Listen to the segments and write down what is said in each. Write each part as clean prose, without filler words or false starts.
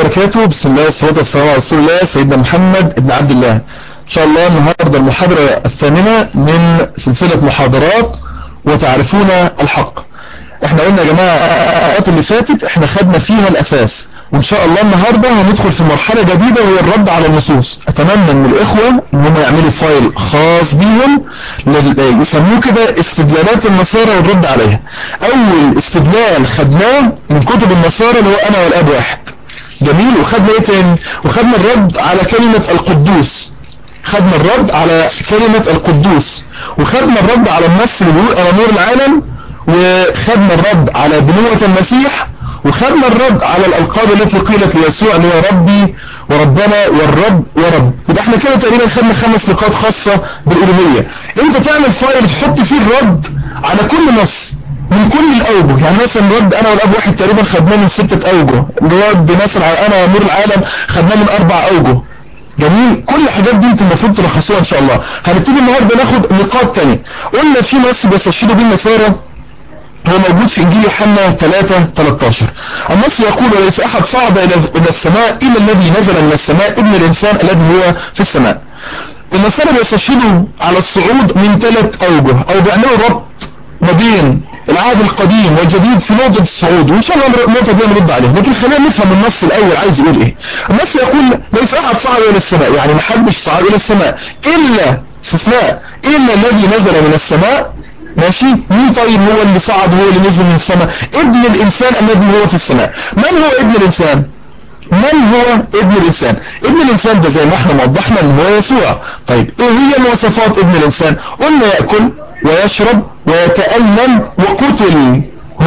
وبركاته. بسم الله والصلاة والسلام على رسول الله سيدنا محمد ابن عبد الله. إن شاء الله النهاردة المحاضرة الثامنة من سلسلة محاضرات وتعرفون الحق. احنا قلنا يا جماعة الحلقات اللي فاتت احنا خدنا فيها الأساس، وإن شاء الله النهاردة هندخل في مرحلة جديدة وهي الرد على النصوص. أتمنى من الإخوة إن هم يعملوا فايل خاص بيهم يسموه كده استدلالات النصارى والرد عليها. أول استدلال خدناه من كتب النصارى اللي هو أنا والآب واحد. جميل. وخدنا ايه تاني؟ وخدنا الرد على كلمة القدوس. خدنا الرد على كلمة القدوس، وخدنا الرد على النص اللي بيقول أنا نور العالم، وخدنا الرد على بنوة المسيح، وخدنا الرد على الألقاب التي قيلت ليسوع اللي هي ربي وربنا والرب ورب. يبقى احنا كده تقريبا خدنا 5 نقاط خاصة بالألوهية. انت تعمل فايل تحط فيه الرد على كل نص من كل الأوجه. يعني مثلا رد أنا والأب واحد تقريبا خدناه من 6 أوجه، الرد مثلا على أنا ونور العالم خدناه من 4 أوجه. جميل. كل الحاجات دي انت المفروض تلخصوها ان شاء الله. هنبتدي النهارده ناخد نقاط تانية. قلنا في نص بيستشهدوا بيه النصارى هو موجود في انجيل يوحنا 3:13. النص يقول ليس احد صعد الى السماء الا الذي نزل من السماء ابن الانسان الذي هو في السماء. النصارى بيستشهدوا على الصعود من 3 اوجه، او بيعملوا ربط ما بين العهد القديم والجديد في نقطة الصعود، وإن شاء الله النقطة دي هنرد عليها. لكن خلينا نفهم النص الأول عايز يقول إيه. النص يقول ليس أحد صعد إلى السماء، يعني ما حدش صعد إلى السماء إلا استثناء إلا الذي نزل من السماء. ماشي. مين طيب هو اللي صعد وهو اللي نزل من السماء؟ ابن الإنسان الذي هو في السماء. من هو ابن الإنسان؟ من هو ابن الإنسان؟ ابن الإنسان ده زي ما احنا وضحنا ان هو يسوع. طيب ايه هي مواصفات ابن الإنسان؟ قلنا يأكل ويشرب ويتألم وقتل.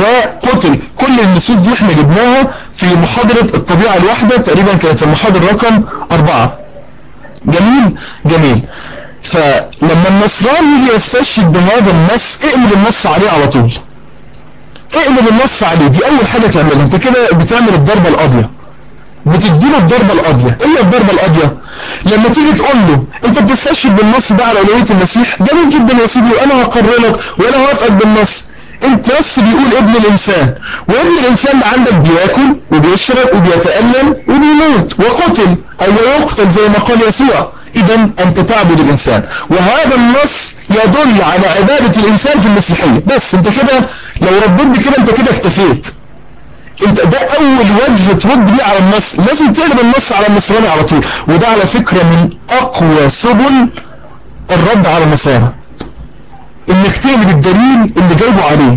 كل النصوص دي احنا جبناها في محاضرة الطبيعة الواحدة، تقريبا كانت المحاضرة رقم 4. جميل. فلما النصراني يجي يستشهد بهذا النص اقلب النص عليه على طول. اقلب النص عليه، دي اول حاجة تعملها. انت كده بتعمل الضربة القاضية، بتديله الضربة القاضية. ايه الضربة القاضية؟ لما تيجي تقول له انت بتستشهد بالنص ده على ألوهية المسيح، جميل جدا يا سيدي وانا هقرر لك وانا هوافقك بالنص. انت نص بيقول ابن الانسان، وابن الانسان ده عندك بياكل وبيشرب وبيتألم وبيموت وقتل او يقتل زي ما قال يسوع. اذا انت تعبد الانسان، وهذا النص يدل على عبادة الانسان في المسيحية. بس انت كده لو رديت بكده انت كده اكتفيت. انت ده اول وجه ترد بيه على النص. لازم تقلب النص على النصراني على طول، وده على فكرة من اقوى سبل الرد على النصارى، انك تقلب الدليل اللي جايبه عليه.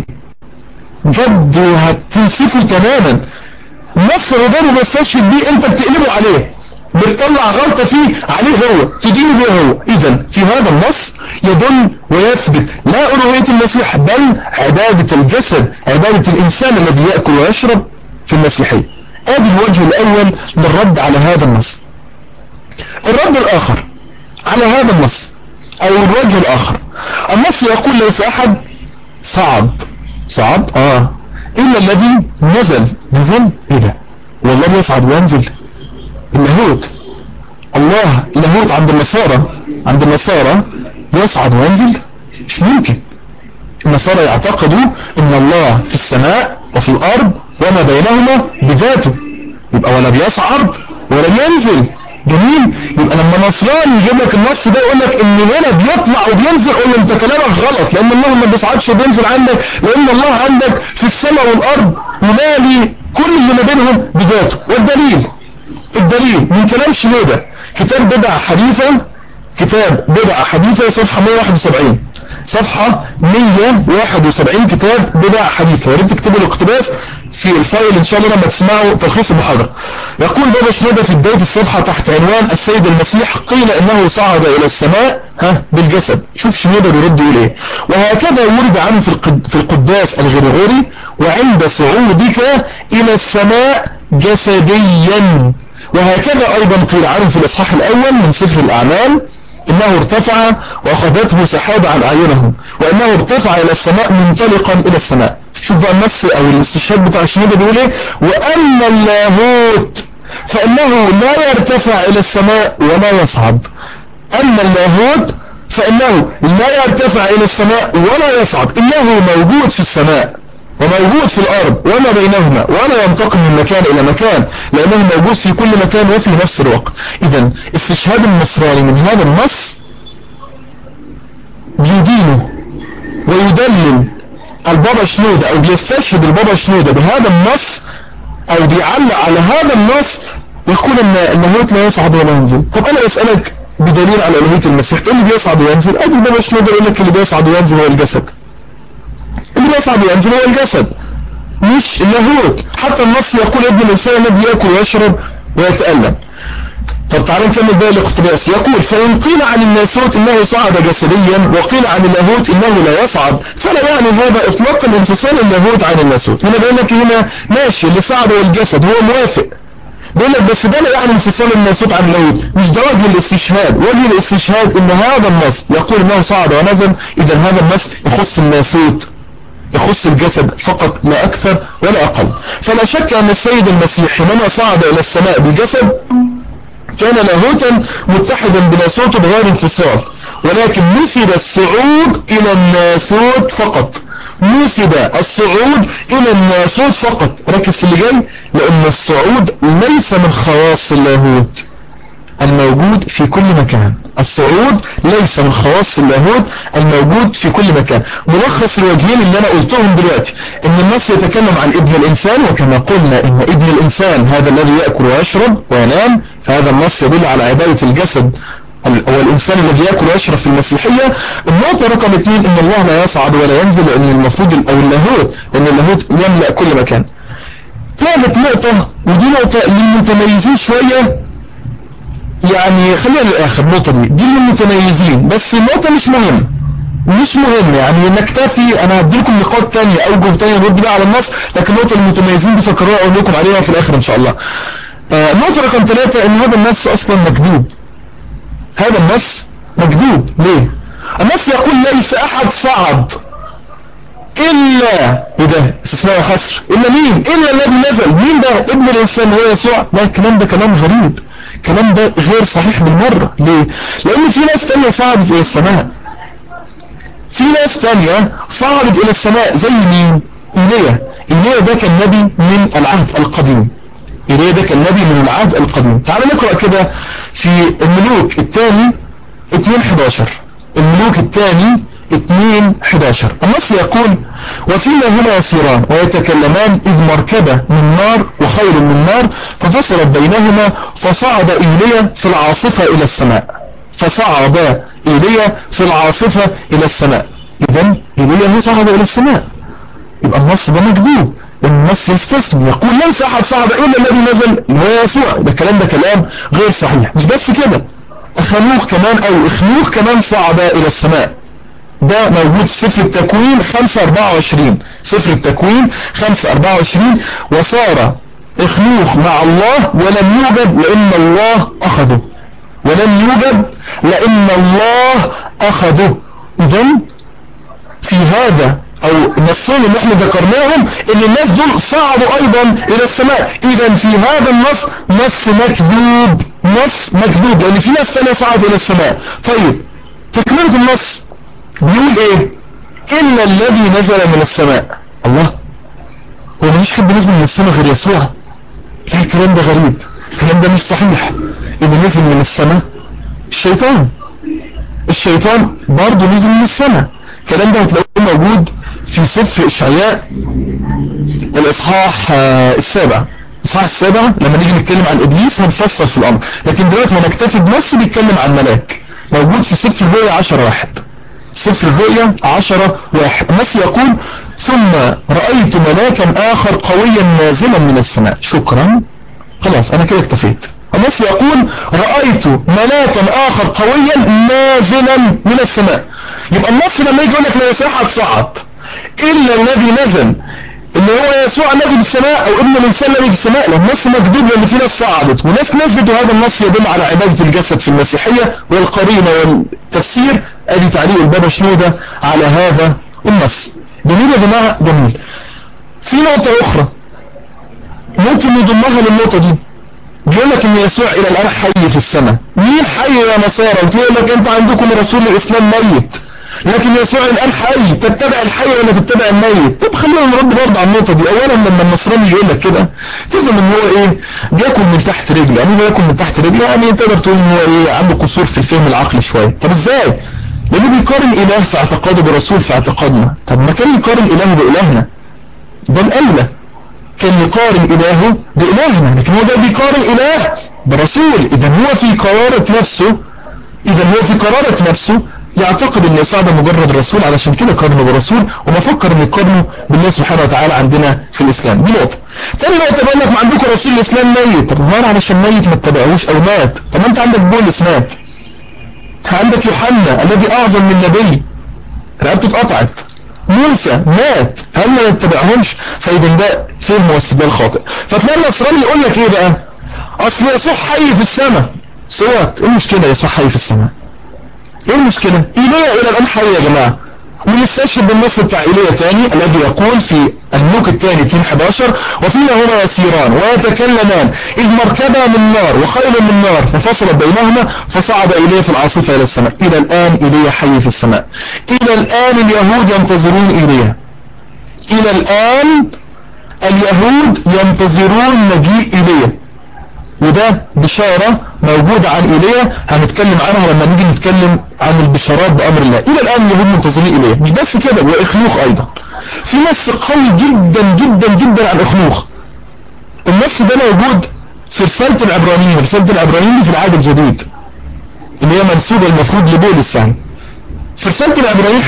بجد هتنسفه تماما. النص اللي ده بيستشهد بيه انت بتقلبه عليه، بتطلع غلطة فيه عليه هو، تدينه بيه هو. اذا في هذا النص يدل ويثبت لا ألوهية المسيح بل عبادة الجسد، عبادة الإنسان الذي يأكل ويشرب في المسيحية. ادي الوجه الأول للرد على هذا النص. الرد الآخر على هذا النص أو الوجه الآخر، النص يقول ليس أحد صعد إلا الذي نزل. إيه ده؟ والله يصعد وينزل؟ اللاهوت، الله اللاهوت عند النصارى يصعد وينزل؟ مش ممكن. النصارى يعتقدوا ان الله في السماء وفي الارض وما بينهما بذاته، يبقى ولا بيصعد ولا بينزل. جميل. يبقى لما نصراني يجيب لك النص ده يقول لك ان هنا بيطلع وبينزل، قول له انت كلامك غلط، لان الله ما بيصعدش وبينزل عندك، لان الله عندك في السماء والارض ومالي كل اللي ما بينهم بذاته. والدليل من كلام شنودة، كتاب بدع حديثة صفحة 171، صفحة 171 كتاب بدع حديثة. وريت تكتبوا الاقتباس في الفايل ان شاء الله لما تسمعوا تلخيص المحاضرة. يقول بابا شنودة في بداية الصفحة تحت عنوان السيد المسيح قيل انه صعد الى السماء بالجسد. شوف شنودة بيرد يقول ايه: وهكذا ورد عنه في القداس الغريغوري: وعند صعودك الى السماء جسديا. وهكذا ايضا قيل عنه في الاصحاح الاول من سفر الاعمال: انه ارتفع واخذته سحابة عن اعينهم، وانه ارتفع الى السماء منطلقا الى السماء. شوف بقى النص او الاستشهاد بتاع الشنودة بيقول ايه: واما اللاهوت فانه لا يرتفع الى السماء ولا يصعد. اما اللاهوت فانه لا يرتفع الى السماء ولا يصعد، انه موجود في السماء. وموجود في الأرض وما بينهما ولا ينتقل من مكان إلى مكان، لأنه موجود في كل مكان وفي نفس الوقت. إذن استشهاد النصراني من هذا النص بيدينه ويدلل البابا شنودة أو بيستشهد البابا شنودة بهذا النص أو بيعلق على هذا النص، يقول أن اللاهوت لا يصعد ولا ينزل. طب أنا بسألك بدليل على ألوهية المسيح، إيه اللي بيصعد وينزل؟ أدي البابا شنودة يقول لك اللي بيصعد وينزل هو الجسد، اللي بيصعد وينزل هو الجسد مش اللاهوت. حتى النص يقول ابن الإنسان الذي يأكل ويشرب ويتألم. طب تعالوا نكمل بقى الاقتباس. يقول فإن قيل عن الناسوت إنه صعد جسديا وقيل عن اللاهوت إنه لا يصعد، فلا يعني هذا إطلاقا انفصال اللاهوت عن الناسوت. هنا بيقول لك هنا ماشي اللي صعد هو الجسد، هو موافق، بيقول لك بس ده لا يعني انفصال الناسوت عن اللاهوت. مش ده وجه الاستشهاد. وجه الاستشهاد إن هذا النص يقول إنه صعد ونزل، إذا هذا النص يخص الناسوت، يخص الجسد فقط لا أكثر ولا أقل. فلا شك أن السيد المسيح حينما صعد إلى السماء بالجسد كان لاهوتا متحدا بناسوته بغير انفصال، ولكن نسب الصعود إلى الناسوت فقط، نسب الصعود إلى الناسوت فقط. ركز في اللي جاي، لأن الصعود ليس من خواص اللاهوت الموجود في كل مكان. الصعود ليس من خواص اللاهوت الموجود في كل مكان. ملخص الوجهين اللي انا قلتهم دلوقتي، ان النص يتكلم عن ابن الانسان، وكما قلنا ان ابن الانسان هذا الذي يأكل ويشرب وينام، فهذا النص يدل على عبادة الجسد والإنسان الذي يأكل ويشرب في المسيحية. النقطة رقم 2 ان الله لا يصعد ولا ينزل، لان المفروض او اللاهوت، لان اللاهوت يملأ كل مكان. ثالث نقطة، ودي نقطة للمتميزين شوية، يعني خلينا للآخر، النقطة دي للمتميزين، بس النقطة مش مهم يعني نكتفي. انا هديلكم نقاط تانية اوجه تانية نرد بقى على النص، لكن النقطة للمتميزين دي فكروها اقول لكم عليها في الاخر ان شاء الله. النقطة رقم 3 ان هذا النص اصلا مكذوب. هذا النص مكذوب ليه؟ النص يقول ليس احد صعد الا، ده استثناء وحصر، الا مين؟ الا الذي نزل. مين ده؟ ابن الانسان هو يسوع. لا، الكلام ده كلام غريب، الكلام ده غير صحيح بالمرة. ليه؟ لان في ناس تانية صعدت الى السماء، في ناس تانية صعدت الى السماء. زي مين؟ إيليا ده كان نبي من العهد القديم. إيليا ده كان نبي من العهد القديم. تعالوا نقرأ كده في الملوك الثاني 2:11. الملوك الثاني 2:11 النص يقول وفيما هما يسيران ويتكلمان إذ مركبة من نار وخيل من نار ففصلت بينهما فصعد إيليا في العاصفة إلى السماء. فصعد إيليا في العاصفة إلى السماء. إذن إيليا هو صعد إلى السماء، يبقى النص ده مكذوب. النص يستثني يقول ليس أحد صعد إلا الذي نزل هو يسوع. ده الكلام ده كلام غير صحيح. مش بس كده، اخنوخ كمان صعد إلى السماء. ده موجود في سفر التكوين 5:24. سفر التكوين 5:24 وصار اخنوخ مع الله ولم يوجد لأن الله أخذه. ولم يوجد لأن الله أخذه. إذن في هذا أو النصين اللي احنا ذكرناهم ان الناس دول صعدوا أيضا إلى السماء. إذن في هذا النص نص مكذوب، نص مكذوب، لأن في ناس ثانية صعدت إلى السماء. طيب تكملة النص بيقول ايه؟ إلا الذي نزل من السماء. الله، هو مفيش حد نزل من السماء غير يسوع؟ لا، الكلام ده غريب، الكلام ده مش صحيح. اللي نزل من السماء الشيطان برضه نزل من السماء. الكلام ده هتلاقوه موجود في سفر إشعياء الإصحاح السابع. الإصحاح السابع لما نيجي نتكلم عن إبليس هنفصل في الأمر، لكن دلوقتي هنكتفي بنص بيتكلم عن ملاك موجود في سفر الرؤيا 10:1. سفر الرؤيا 10:1 النص يقول ثم رأيت ملاكا آخر قويا نازلا من السماء. شكرا، خلاص أنا كده اكتفيت. النص يقول رأيت ملاكا آخر قويا نازلا من السماء. يبقى النص لما يجي يقول لك لا يسوع صعد إلا الذي نزل اللي هو يسوع الذي في السماء أو ابن الإنسان الذي في السماء، النص مكذوب لأن في ناس صعدت وناس نزلت، وهذا النص يدل على عبادة الجسد في المسيحية. والقرينة والتفسير ادي تعليق البابا شنودة على هذا النص. جميل يا جماعة، جميل. في نقطة أخرى ممكن نضمها للنقطة دي، بيقول لك ان يسوع الى الان حي في السماء. مين حي يا نصارى؟ بتقول لك انت عندكم رسول الاسلام ميت. لكن يسوع الآن حي، تتبع الحي ولا تتبع الميت؟ طب خلينا نرد برضه على النقطة دي. أولا لما النصراني يقول لك كده تفهم إن هو إيه؟ بياكل من تحت رجله. يعني بياكل من تحت رجله، يعني تقدر تقول إن هو إيه؟ عنده قصور في الفهم العقلي شوية. طب إزاي؟ لأنه بيقارن إله في اعتقاده برسول في اعتقادنا. طب ما كان يقارن إلهه بإلهنا، ده الأولى. كان يقارن إلهه بإلهنا، لكن هو ده بيقارن إله برسول. إذا هو في قرارة نفسه يعتقد ان يسوع ده مجرد رسول، علشان كده قارنه برسول وما فكر ان يقارنه بالله سبحانه وتعالى عندنا في الاسلام. دي نقطه. تاني نقطه بيقول لك ما عندكم رسول الاسلام ميت. طب ما علشان ميت ما اتبعوش او مات. طب ما انت عندك بولس مات، عندك يوحنا الذي اعظم من نبي رقبته اتقطعت، موسى مات، هل ما نتبعهمش؟ فاذا ده فهم واستدلال خاطئ. فتلاقي النصراني يقول لك ايه بقى؟ اصل يسوع حي في السماء. صوت ايه المشكله؟ يسوع حي في السماء، ايه المشكلة؟ ايليا الى الان حي يا جماعة. ونستشهد بالنص بتاع ايليا تاني الذي يقول في الملوك الثاني 2:11 وفيما هما يسيران ويتكلمان اذ مركبة من نار وخيل من نار ففصلت بينهما فصعد ايليا في العاصفة الى السماء. الى الان ايليا حي في السماء. الى الان اليهود ينتظرون ايليا. الى الان اليهود ينتظرون مجيء ايليا، وده بشارة موجودة عن إيليا هنتكلم عنها لما نيجي نتكلم عن البشارات بأمر الله. إلى الآن اليهود منتظرين إيليا. مش بس كده، وإخنوخ أيضا. في نص قوي جدا جدا جدا عن إخنوخ. النص ده موجود في رسالة العبرانيين. رسالة العبرانيين دي في العهد الجديد اللي هي منسوبة المفروض لبولس يعني. في رسالة العبرانيين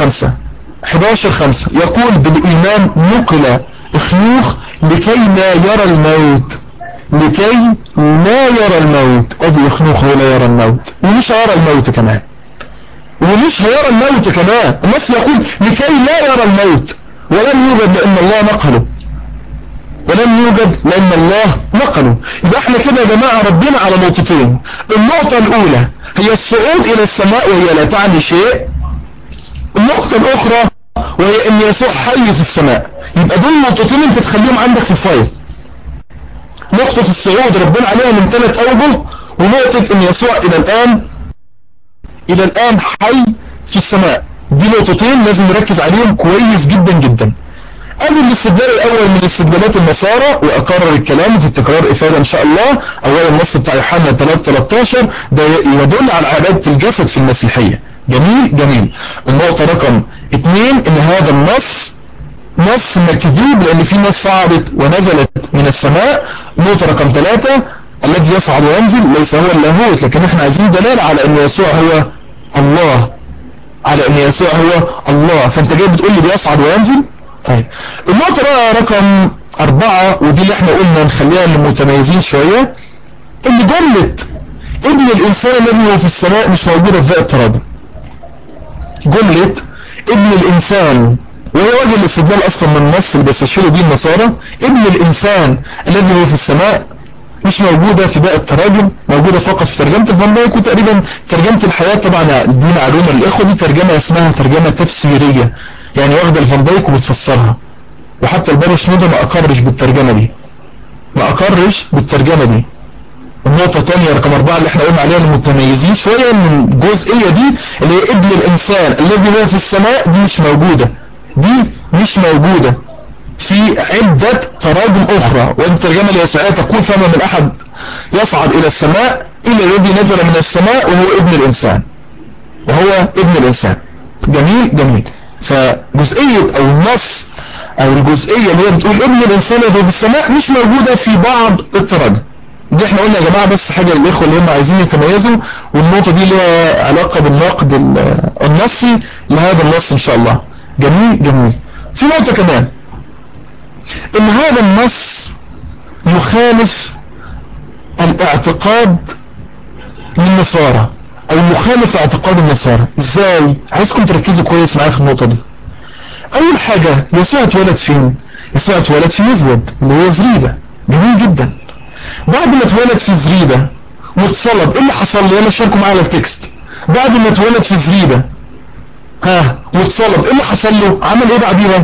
11:5 يقول بالإيمان نقل إخنوخ لكي لا يرى الموت. لكي لا يرى الموت. ادي اخنوخ ولا يرى الموت، ومش هيرى الموت كمان، النص يقول لكي لا يرى الموت. ولم يوجد لان الله نقله. يبقى احنا كده يا جماعة ردينا على نقطتين. النقطة الاولى هي الصعود الى السماء وهي لا تعني شيء. النقطة الاخرى وهي ان يسوع حي في السماء. يبقى دول نقطتين انت تخليهم عندك في الفايل. نقطة الصعود ربنا عليها من 3 أوجه، ونقطة ان يسوع الى الان حي في السماء. دي نقطتين لازم نركز عليهم كويس جدا جدا. ادي الاستدلال الاول من استدلالات النصارى، واكرر الكلام في التكرار افادة ان شاء الله. اولا النص بتاع يوحنا 3:13 ده يدل على عبادة الجسد في المسيحية. جميل. النقطة رقم 2 ان هذا النص نص مكذوب، لان في ناس صعدت ونزلت من السماء. نقطة رقم 3 الذي يصعد وينزل ليس هو اللاهوت، لكن احنا عايزين دلالة على ان يسوع هو الله. فانت جاي بتقول لي بيصعد وينزل. طيب النقطة رقم 4 ودي اللي احنا قلنا نخليها للمتميزين شوية، ان جملة ابن الانسان الذي هو في السماء مش موجودة في باقي التراجم. جملة ابن الانسان، وهي وجه الاستدلال اصلا من النص اللي بيستشيروا بيه النصارى، ابن الانسان الذي هو في السماء مش موجودة في باقي التراجم، موجودة فقط في ترجمة الفان دايك وتقريبا ترجمة الحياة. طبعا دي معلومة للإخوة، دي ترجمة اسمها ترجمة تفسيرية، يعني واخدة الفان دايك وبتفسرها. وحتى البابا شنودة ما أقرش بالترجمة دي. النقطة الثانية رقم 4 اللي احنا قلنا عليها المتميزين شوية من الجزئية دي اللي هي ابن الإنسان الذي هو في السماء، دي مش موجودة في عدة تراجم أخرى. وهذه الترجمة اليسوعية تقول فما من أحد يصعد إلى السماء إلا الذي نزل من السماء وهو ابن الإنسان. جميل. فجزئية أو النص أو الجزئية اللي هي بتقول ابن الإنسان الذي في السماء مش موجودة في بعض التراجم. دي احنا قلنا يا جماعة بس حاجة للإخوة اللي هم عايزين يتميزوا، والنقطة دي لها علاقة بالنقد النصي لهذا النص إن شاء الله. جميل. في نقطة كمان، ان هذا النص يخالف الاعتقاد للنصارى او يخالف اعتقاد النصارى. ازاي؟ عايزكم تركزوا كويس معايا في النقطة دي. اول حاجة، يسوع اتولد فين؟ يسوع اتولد في مزود اللي هي زريبة. جميل جدا. بعد ما اتولد في زريبة واتصلب، ايه اللي حصل لي؟ انا شاركوا معايا التكست. بعد ما اتولد في زريبة واتصلب، ايه اللي حصل له؟ عمل ايه بعديها؟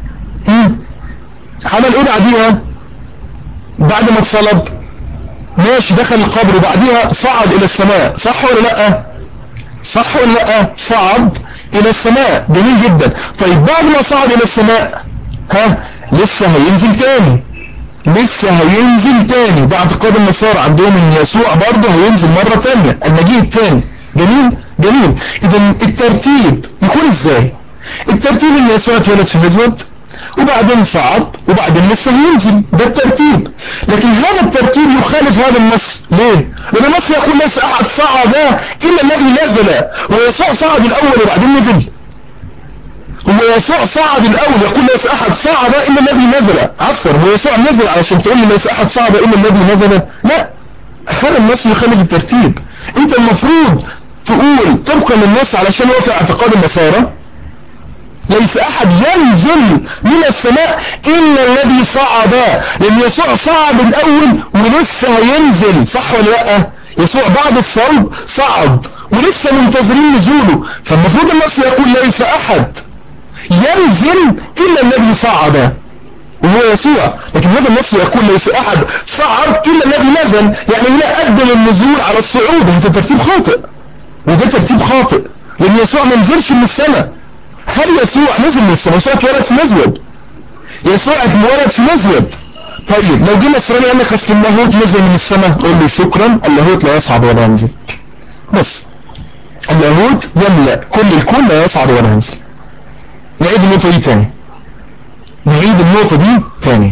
بعد ما اتصلب ماشي دخل القبر وبعديها صعد الى السماء، صح ولا لا؟ صعد الى السماء. جميل جدا. طيب بعد ما صعد الى السماء لسه هينزل تاني، لسه هينزل تاني. ده اعتقاد النصارى عندهم ان يسوع برضه هينزل مرة تانية، المجيء التاني. جميل جميل. اذا الترتيب يكون ازاي؟ الترتيب ان يسوع اتولد في مزود وبعدين صعد وبعدين لسه هينزل، ده الترتيب. لكن هذا الترتيب يخالف هذا النص. ليه؟ لان النص يقول ليس احد صعد الا الذي نزل، ويسوع صعد الاول وبعدين نزل. هو يسوع صعد الاول، يقول ليس احد صعد الا الذي نزل. عفوا، هو يسوع نزل علشان تقول لي ليس احد صعد الا الذي نزل؟ لا، هذا النص يخالف الترتيب. انت المفروض تقول طبقا للنص علشان هو في اعتقاد النصارى ليس احد ينزل من السماء الا الذي صعد، لان يسوع صعد الاول ولسه هينزل. صح ولا لا؟ يسوع بعد الصلب صعد ولسه منتظرين نزوله، فالمفروض النص يقول ليس احد ينزل الا الذي صعد وهو يسوع. لكن هذا النص يقول ليس احد صعد الا الذي نزل، يعني لا قدم النزول على الصعود. هذا ترتيب خاطئ، وده ترتيب خاطئ، لان يسوع ما نزلش من السماء. هل يسوع نزل من السماء؟ يسوع اتولد في مزود، يسوع اتولد في مزود. طيب لو جه نصراني قال لك اصل اللاهوت نزل من السماء، قول له شكرا، اللاهوت لا يصعد ولا ينزل. بس اللاهوت يملأ كل الكون، لا يصعد ولا ينزل. نعيد النقطة دي تاني، نعيد النقطة دي تاني.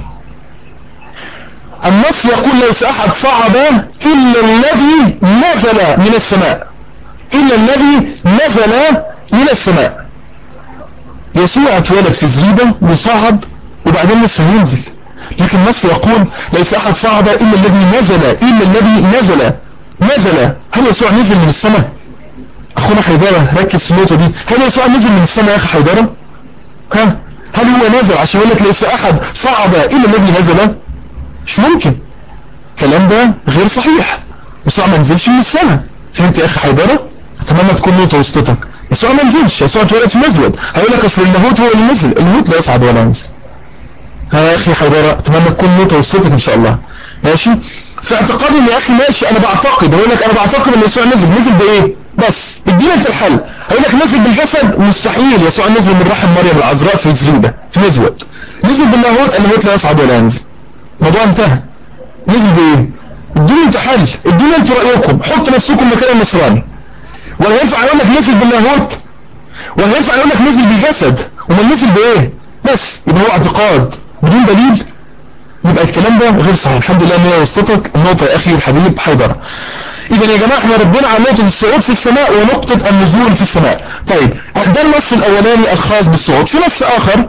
النص يقول ليس احد صعد الا الذي نزل من السماء، الا الذي نزل من السماء. يسوع اتولد في زريبة وصعد وبعدين لسه ينزل. لكن النص يقول ليس احد صعد الا الذي نزل، الا الذي نزل. هل يسوع نزل من السماء؟ اخونا حيدرة ركز في النقطة دي. هل يسوع نزل من السماء يا اخي حيدرة؟ هل هو نزل عشان يقول لك ليس احد صعد الا الذي نزل؟ مش ممكن، الكلام ده غير صحيح. يسوع ما نزلش من السماء. فهمت يا اخي حيدرة؟ اتمنى تكون نقطة وسطتك. يسوع ما نزلش، يسوع اتولد في مزود. هيقول لك اصل اللاهوت هو اللي نزل، اللاهوت لا يصعد ولا ينزل. يا اخي حيدرة اتمنى تكون نقطة وسطتك ان شاء الله. ماشي؟ في اعتقادي يا اخي ماشي، انا بعتقد، هقول لك انا بعتقد ان يسوع نزل بايه؟ بس ادينا انت الحل. هقول لك نزل بالجسد؟ مستحيل. يسوع نزل من رحم مريم العذراء في زريبة في مزود. نزل باللاهوت؟ اللاهوت لا يصعد ولا ينزل. الموضوع انتهى. نزل بايه؟ ادوني انت حل، ادوني انتوا رايكم، حطوا نفسكم مكان النصراني. ولا ينفع يقول لك نزل باللاهوت، ولا ينفع يقول لك نزل بالجسد، وما نزل بايه؟ بس يبقى هو اعتقاد بدون دليل، يبقى الكلام ده غير صحيح. الحمد لله ان هي وصلتك النقطه يا اخي الحبيب حيدر. اذا يا جماعه احنا ردينا على نقطه الصعود في السماء ونقطه النزول في السماء. طيب ده النص الاولاني الخاص بالصعود. في نص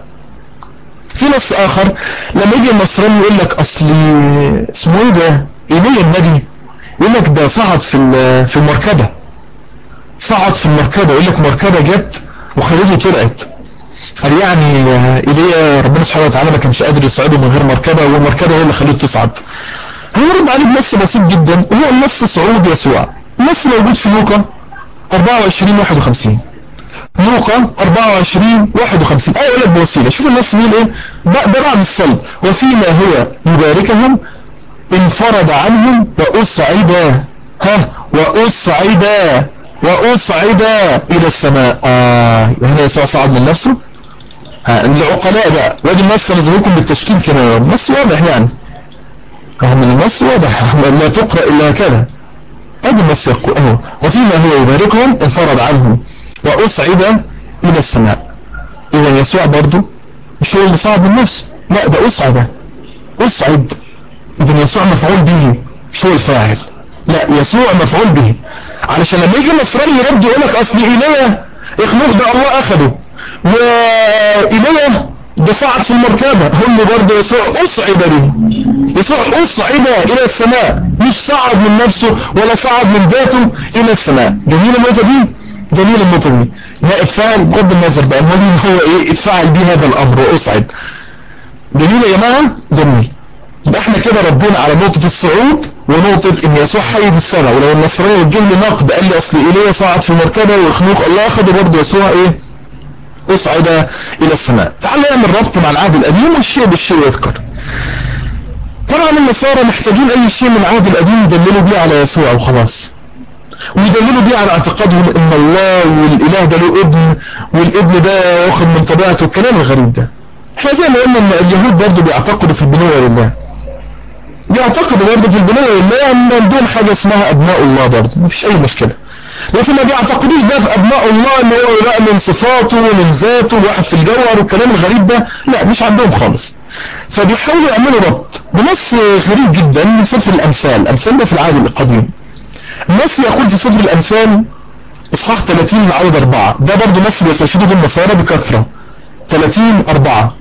اخر لما يجي النصراني يقول لك اصل اسمه ايه ده ايليا النبي، يقول لك ده صعد في المركبه، صعد في المركبه. يقول لك مركبه جت وخليته طلعت. قال يعني ايليا ربنا سبحانه وتعالى ما كانش قادر يصعده من غير مركبه، والمركبه هي اللي خليته تصعد. هنرد عليه بنص بسيط جدا، وهو النص صعود يسوع. النص موجود في لوقا 24:51. لوقا 24:51 ايه؟ يقول لك بوسيله. شوف النص بيقول ايه ده بعد الصلب. وفيما هو يباركهم انفرد عنهم واصعد واصعد الى السماء. هنا يسوع صعد من نفسه. العقلاء بقى، وادي النص انا زودكم بالتشكيل كمان، النص واضح يعني، من النص واضح، لا تقرأ الا كذا. ادي النص يقول اهو وفيما هو يباركهم انفرد عنهم واصعد الى السماء. اذا يسوع برضو مش هو اللي صعد من نفسه، لا ده اصعد. اذا يسوع مفعول به، مش هو الفاعل، لا يسوع مفعول به. علشان لما يجي النصراني يرد يقول لك اصل ايليا اخنوخ ده الله اخده، وايليا ده صعد في المركبة، هم برضه يسوع اصعد به. يسوع اصعد الى السماء، مش صعد من نفسه ولا صعد من ذاته الى السماء. جميل النقطة دي، جميل النقطة دي. نائب فاعل بغض النظر بقى مين هو ايه اتفاعل به هذا الامر واصعد. جميل يا جماعة، جميل. يبقى احنا كده ردينا على نقطة الصعود ونقطة ان يسوع حي في السماء. ولو النصراني وجه لي نقد قال لي اصل ايليا صعد في المركبة واخنوخ الله اخده، برضه يسوع ايه اصعد الى السماء. تعال نعمل ربط مع العهد القديم والشيء بالشيء يذكر. طبعا النصارى محتاجين اي شيء من العهد القديم يدللوا بيه على يسوع وخلاص. ويدللوا بيه على اعتقادهم ان الله والاله ده له ابن، والابن ده واخد من طبيعته، الكلام الغريب ده. احنا زي ما قلنا ان اليهود برضه بيعتقدوا في البنوة لله، بيعتقدوا برضه في البنوة لله ان عندهم حاجة اسمها ابناء الله برضه، مفيش اي مشكلة. لكن ما بيعتقدوش بقى في ابناء الله ان هو بقى من صفاته ومن ذاته واحد في الجوهر والكلام الغريب ده، لا مش عندهم خالص. فبيحاولوا يعملوا ربط بنص غريب جدا من سفر الامثال. الامثال ده في العهد القديم. النص يقول في سفر الامثال اصحاح 30 من عدد 4، ده برضه نص بيستشهدوا بالنصارى بكثرة. 30:4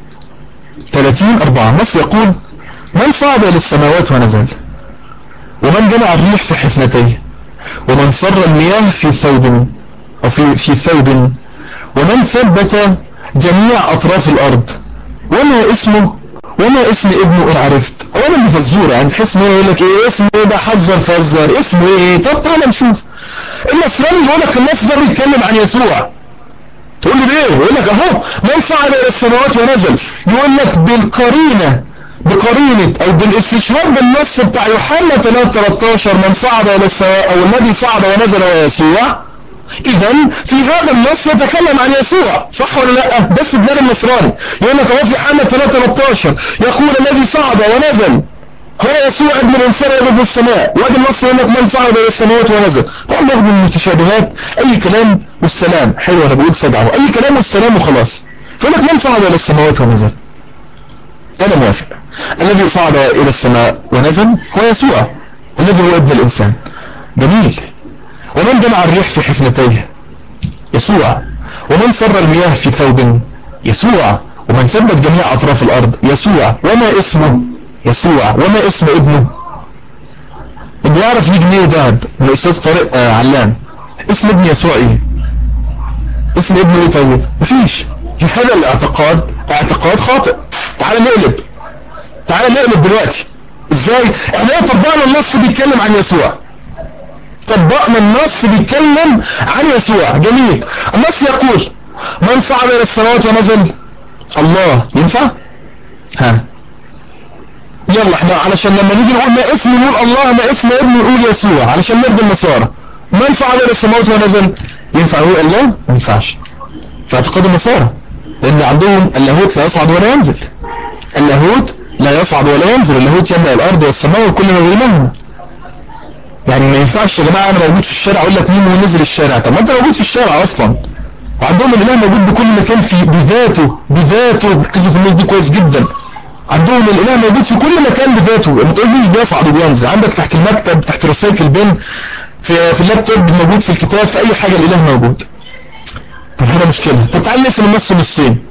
نص يقول: من صعد الى السماوات ونزل، ومن جمع الريح في حفنتيه، ومن صر المياه في ثوب أو في ثوب، ومن ثبت جميع أطراف الأرض، وما اسمه وما اسم ابنه إن عرفت. أولا دي فزورة، يعني تحس إنه يقول لك إيه اسمه ده، فزر اسمه إيه؟ طب تعالى نشوف. النصراني يقول لك النص ده بيتكلم عن يسوع، تقول لي ليه؟ يقول لك أهو من صعد إلى السماوات ونزل، يقول لك بقرينة أو بالاستشهاد بالنص بتاع يوحنا 3:13 من صعد إلى السماء أو الذي صعد ونزل هو يسوع. إذا في هذا النص يتكلم عن يسوع، صح ولا لا؟ ده استدلال النصراني. يقول لك أهو في يوحنا 3:13 يقول الذي صعد ونزل هو يسوع ابن الإنسان يرد في السماء، وادي النص يقول لك من صعد إلى السماوات ونزل. طبعا ناخد من المتشابهات أي كلام والسلام. حلو، أنا بقول صدعه أي كلام والسلام وخلاص. فيقول لك من صعد إلى السماوات ونزل، أنا موافق. الذي صعد إلى السماء ونزل هو يسوع الذي هو ابن الإنسان، جميل. ومن جمع الريح في حفنتيه، يسوع. ومن صر المياه في ثوب، يسوع. ومن ثبت جميع أطراف الأرض، يسوع. وما اسمه، يسوع. وما اسم ابنه، اللي يعرف يجي جنيه ذهب من الأستاذ طارق علام، اسم ابن يسوع ايه؟ اسم ابنه ايه؟ طيب مفيش. هذا الاعتقاد اعتقاد خاطئ. تعال نقلب دلوقتي. ازاي؟ احنا طبقنا النص بيتكلم عن يسوع، طبقنا النص بيتكلم عن يسوع، جميل. النص يقول من صعد الى السماوات ونزل، الله. ينفع؟ ها يلا احنا علشان لما نيجي نقول ما اسم نقول الله، ما اسم ابن نقول يسوع، علشان نرضي النصارى. من صعد الى السماوات ونزل، ينفع يقول الله؟ ما ينفعش في اعتقاد النصارى، لان عندهم اللاهوت لا يصعد ولا ينزل. اللاهوت لا يصعد ولا ينزل، اللاهوت يملأ الارض والسماء وكل ما بينهما. يعني ما ينفعش يا جماعه انا موجود في الشارع اقول لك مين هو نزل الشارع. طب ما انت موجود في الشارع اصلا. وعندهم الاله موجود بكل مكان في بذاته. ركزوا في النقطه دي كويس جدا. عندهم الاله موجود في كل مكان بذاته، ما تقوليش بيصعد وبينزل. عندك تحت المكتب، تحت رسائل البن، في اللابتوب موجود، في الكتاب، في اي حاجه الاله موجود. طب هنا مشكله. طب تعال نقسم النص نصين.